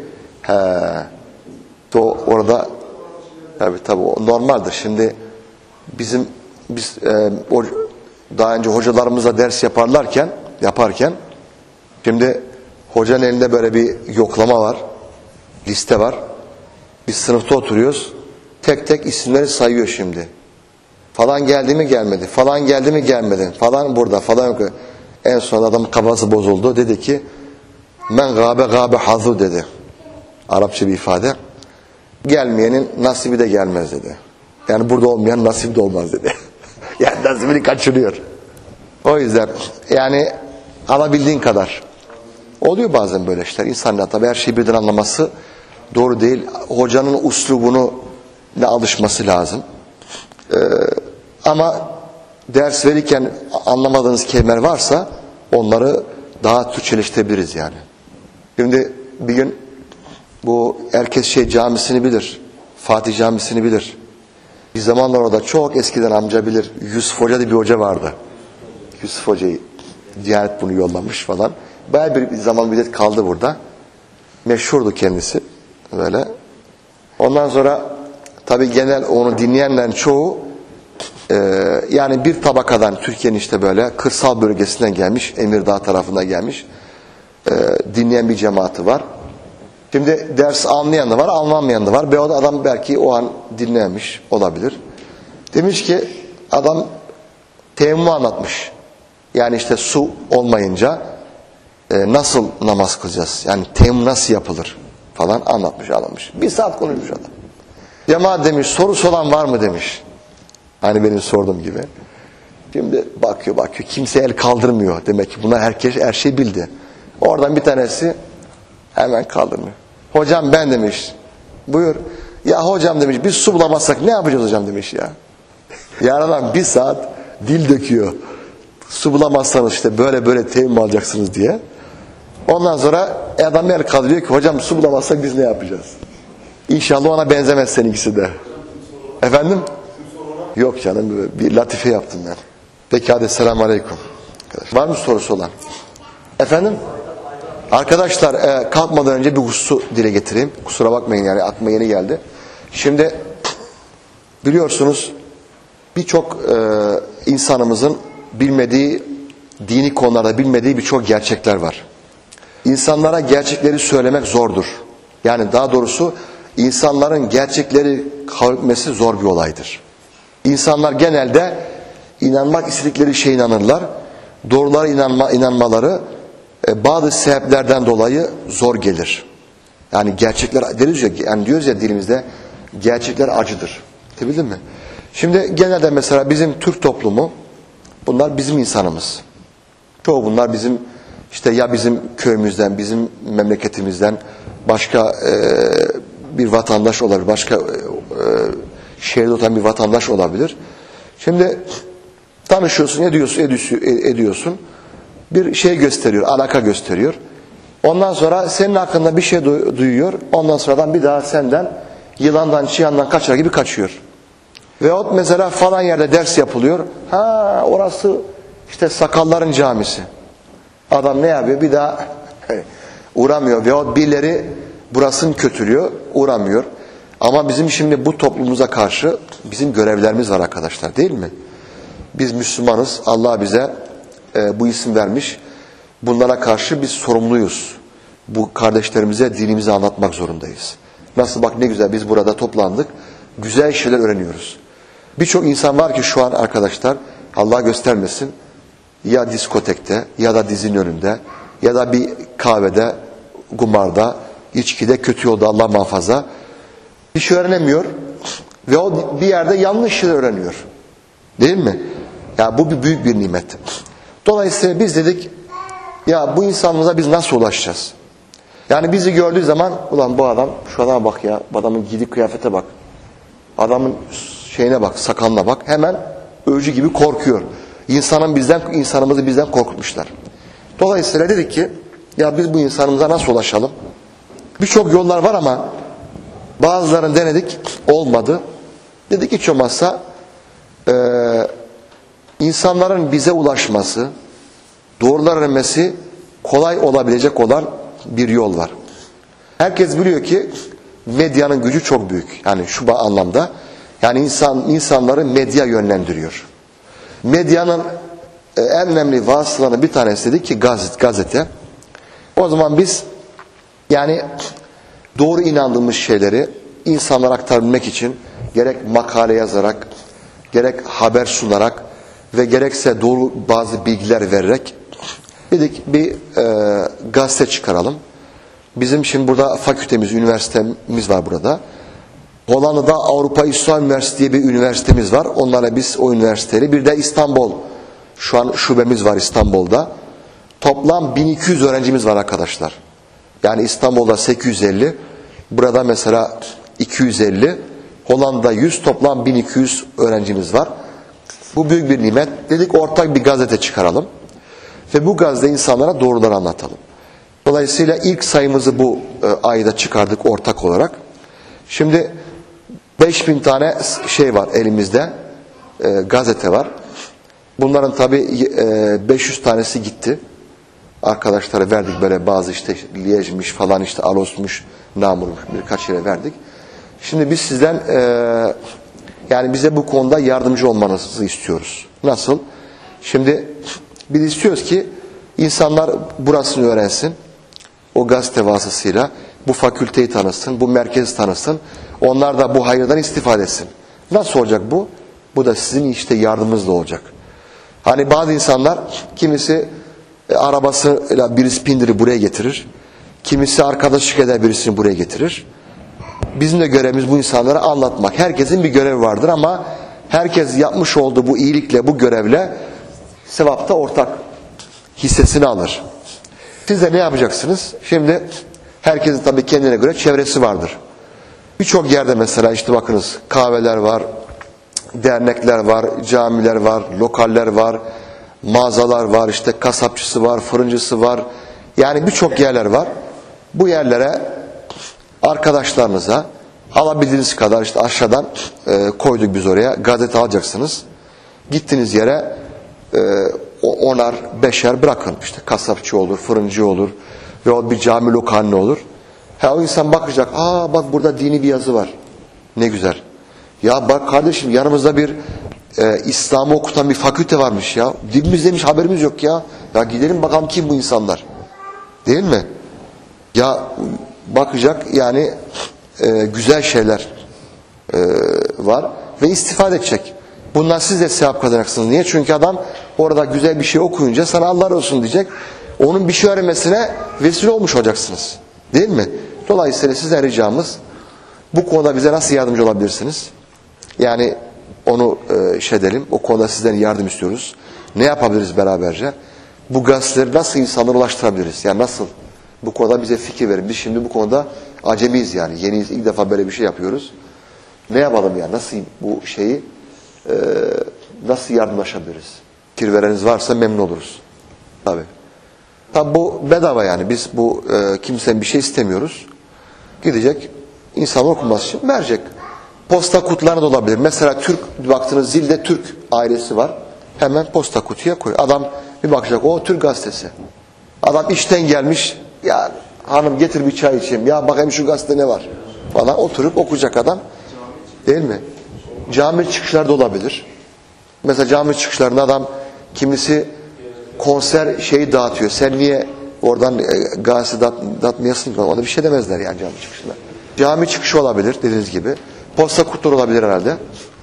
Speaker 1: Orada tabii o normaldir. Şimdi biz daha önce hocalarımızla ders yaparken şimdi hocanın elinde böyle bir yoklama var. Liste var. Biz sınıfta oturuyoruz. Tek tek isimleri sayıyor şimdi. Falan geldi mi gelmedi. Falan geldi mi gelmedi. Falan burada. Falan yok. En son adamın kafası bozuldu. Dedi ki men gâbe hazu dedi. Arapça bir ifade. Gelmeyenin nasibi de gelmez dedi. Yani burada olmayan nasip de olmaz dedi. Yani nasibini kaçırıyor. O yüzden yani alabildiğin kadar. Oluyor bazen böyle işler. İnsanlar tabii her şeyi birden anlaması doğru değil. Hocanın uslubunu ne alışması lazım. Ama ders verirken anlamadığınız kelimeler varsa onları daha Türkçeleştirebiliriz yani. Şimdi bir gün bu herkes camisini bilir. Fatih Camisi'ni bilir. Bir zamanlar orada çok eskiden amca bilir. Yusuf Hoca diye bir hoca vardı. Yusuf Hoca'yı Diyanet bunu yollamış falan. Bayağı bir zaman müddet kaldı burada. Meşhurdu kendisi. Böyle. Ondan sonra tabii genel onu dinleyenlerin çoğu yani bir tabakadan Türkiye'nin işte böyle kırsal bölgesinden gelmiş, Emirdağ tarafından gelmiş dinleyen bir cemaati var. Şimdi ders anlayan da var, anlamayan da var. Ve o da adam belki o an dinlemiş olabilir. Demiş ki adam teyemmümü anlatmış. Yani işte su olmayınca nasıl namaz kılacağız? Yani teyemmüm nasıl yapılır? Falan anlatmış. Bir saat konuşmuş adam. Cemaat demiş sorusu olan var mı demiş. Hani benim sorduğum gibi. Şimdi bakıyor. Kimse el kaldırmıyor. Demek ki buna herkes her şey bildi. Oradan bir tanesi hemen kaldırmıyor. Hocam ben demiş. Buyur. Ya hocam demiş biz su bulamazsak ne yapacağız hocam demiş ya. Yani adam bir saat dil döküyor. Su bulamazsanız işte böyle böyle teyemmüm alacaksınız diye. Ondan sonra adam el kaldırıyor ki hocam su bulamazsak biz ne yapacağız? İnşallah ona benzemez seninkisi de. Efendim? Yok canım, bir latife yaptım ben. Peki hadi selamun aleyküm. Var mı sorusu olan? Efendim? Arkadaşlar kalkmadan önce bir hususu dile getireyim. Kusura bakmayın yani aklıma yeni geldi. Şimdi biliyorsunuz birçok insanımızın bilmediği, dini konularda bilmediği birçok gerçekler var. İnsanlara gerçekleri söylemek zordur. Yani daha doğrusu insanların gerçekleri kabul etmesi zor bir olaydır. İnsanlar genelde inanmak istedikleri şeye inanırlar. Doğrulara inanmaları bazı sebeplerden dolayı zor gelir. Yani gerçekler deriz ya, yani diyoruz ya dilimizde, gerçekler acıdır. Bildin mi? Şimdi genelde mesela bizim Türk toplumu, bunlar bizim insanımız. Çoğu bunlar bizim işte ya bizim köyümüzden, bizim memleketimizden başka bir vatandaş olabilir, başka şehirde oturan bir vatandaş olabilir. Şimdi tanışıyorsun, ediyorsun. Bir şey gösteriyor, alaka gösteriyor. Ondan sonra senin hakkında bir şey duyuyor. Ondan sonradan bir daha senden yılandan, çıyandan kaçar gibi kaçıyor. Veyahut mesela falan yerde ders yapılıyor. Ha orası işte sakalların camisi. Adam ne yapıyor? Bir daha uğramıyor. Veyahut birileri burasını kötülüyor, uğramıyor. Ama bizim şimdi bu toplumumuza karşı bizim görevlerimiz var arkadaşlar, değil mi? Biz Müslümanız. Allah bize bu isim vermiş. Bunlara karşı biz sorumluyuz. Bu kardeşlerimize dinimizi anlatmak zorundayız. Nasıl bak ne güzel biz burada toplandık. Güzel şeyler öğreniyoruz. Birçok insan var ki şu an arkadaşlar, Allah göstermesin, ya diskotekte ya da dizinin önünde ya da bir kahvede, kumarda, içkide, kötü yolda, Allah muhafaza, bir şey öğrenemiyor ve o bir yerde yanlış şeyler öğreniyor. Değil mi? Ya bu bir büyük bir nimet. Dolayısıyla biz dedik ya bu insanımıza biz nasıl ulaşacağız? Yani bizi gördüğü zaman ulan bu adam, şu adama bak ya, bu adamın giydiği kıyafete bak, adamın şeyine bak, sakalına bak, hemen öcü gibi korkuyor. İnsanımızı bizden korkutmuşlar. Dolayısıyla dedik ki ya biz bu insanımıza nasıl ulaşalım? Birçok yollar var ama bazılarını denedik, olmadı. Dedik hiç olmazsa insanların bize ulaşması, doğrular öğrenmesi kolay olabilecek olan bir yol var. Herkes biliyor ki medyanın gücü çok büyük. Yani şu anlamda, yani insanları medya yönlendiriyor. Medyanın en önemli vasıtalarından bir tanesi dedi ki gazete. O zaman biz yani doğru inandığımız şeyleri insanlara aktarabilmek için gerek makale yazarak, gerek haber sunarak ve gerekse doğru bazı bilgiler vererek dedik bir gazete çıkaralım. Bizim şimdi burada fakültemiz, üniversitemiz var burada. Hollanda'da Avrupa İslam Üniversitesi diye bir üniversitemiz var. Onlarla biz o üniversiteleri, bir de İstanbul, şu an şubemiz var İstanbul'da. Toplam 1200 öğrencimiz var arkadaşlar. Yani İstanbul'da 850, burada mesela 250, Hollanda'da 100, toplam 1200 öğrencimiz var. Bu büyük bir nimet. Dedik ortak bir gazete çıkaralım. Ve bu gazetede insanlara doğruları anlatalım. Dolayısıyla ilk sayımızı bu ayda çıkardık ortak olarak. Şimdi 5000 tane şey var elimizde, gazete var. Bunların tabi 500 tanesi gitti. Arkadaşlara verdik, böyle bazı işte Liège'miş falan, işte Alos'muş, Namur'muş, birkaç yere verdik. Şimdi biz sizden yani bize bu konuda yardımcı olmanızı istiyoruz. Nasıl? Şimdi biz istiyoruz ki insanlar burasını öğrensin. O gazete vasıtasıyla bu fakülteyi tanısın, bu merkezi tanısın. Onlar da bu hayırdan istifade etsin. Nasıl olacak bu? Bu da sizin işte yardımınızla olacak. Hani bazı insanlar, kimisi arabasıyla birisi bindirir buraya getirir. Kimisi arkadaşlık eder birisini buraya getirir. Bizim de görevimiz bu insanlara anlatmak. Herkesin bir görevi vardır ama herkes yapmış olduğu bu iyilikle, bu görevle sevapta ortak hissesini alır. Siz de ne yapacaksınız? Şimdi herkesin tabii kendine göre çevresi vardır. Birçok yerde mesela işte bakınız kahveler var, dernekler var, camiler var, lokaller var, mağazalar var, işte kasapçısı var, fırıncısı var. Yani birçok yerler var. Bu yerlere arkadaşlarınıza alabildiğiniz kadar işte aşağıdan koyduk biz oraya. Gazete alacaksınız. Gittiğiniz yere onar, beşer bırakın. İşte kasapçı olur, fırıncı olur veya bir cami lokanı olur. O insan bakacak. Bak burada dini bir yazı var. Ne güzel. Ya bak kardeşim yanımızda bir İslam'ı okutan bir fakülte varmış ya. Dibimizden hiç haberimiz yok ya. Ya gidelim bakalım kim bu insanlar. Değil mi? Ya bakacak yani güzel şeyler var ve istifade edecek. Bundan siz de sevap kazanacaksınız. Niye? Çünkü adam orada güzel bir şey okuyunca sana Allah olsun diyecek. Onun bir şey öğrenmesine vesile olmuş olacaksınız. Değil mi? Dolayısıyla sizden ricamız bu konuda bize nasıl yardımcı olabilirsiniz? Yani onu edelim. O konuda sizden yardım istiyoruz. Ne yapabiliriz beraberce? Bu gazeteleri nasıl insanlara ulaştırabiliriz? Yani nasıl? Bu konuda bize fikir verin. Biz şimdi bu konuda acemiyiz yani. Yeniyiz. İlk defa böyle bir şey yapıyoruz. Ne yapalım yani? Nasıl bu şeyi nasıl yardımlaşabiliriz? Fikir vereniniz varsa memnun oluruz. Tabii. Tabii bu bedava yani. Biz bu kimsenin bir şey istemiyoruz. Gidecek insan okuması için verecek. Posta kutularına da olabilir. Mesela Türk, baktığınız zilde Türk ailesi var. Hemen posta kutuya koy. Adam bir bakacak, o Türk gazetesi. Adam işten gelmiş, ya hanım getir bir çay içeyim, ya bakayım şu gazete ne var falan, oturup okuyacak adam. Değil mi? Cami çıkışlarda olabilir. Mesela cami çıkışlarında adam, kimisi konser şeyi dağıtıyor. Sen niye oradan gazete dağıtmayasın ki? Ona bir şey demezler yani cami çıkışında. Cami çıkışı olabilir dediğiniz gibi. Posta kutuları olabilir herhalde.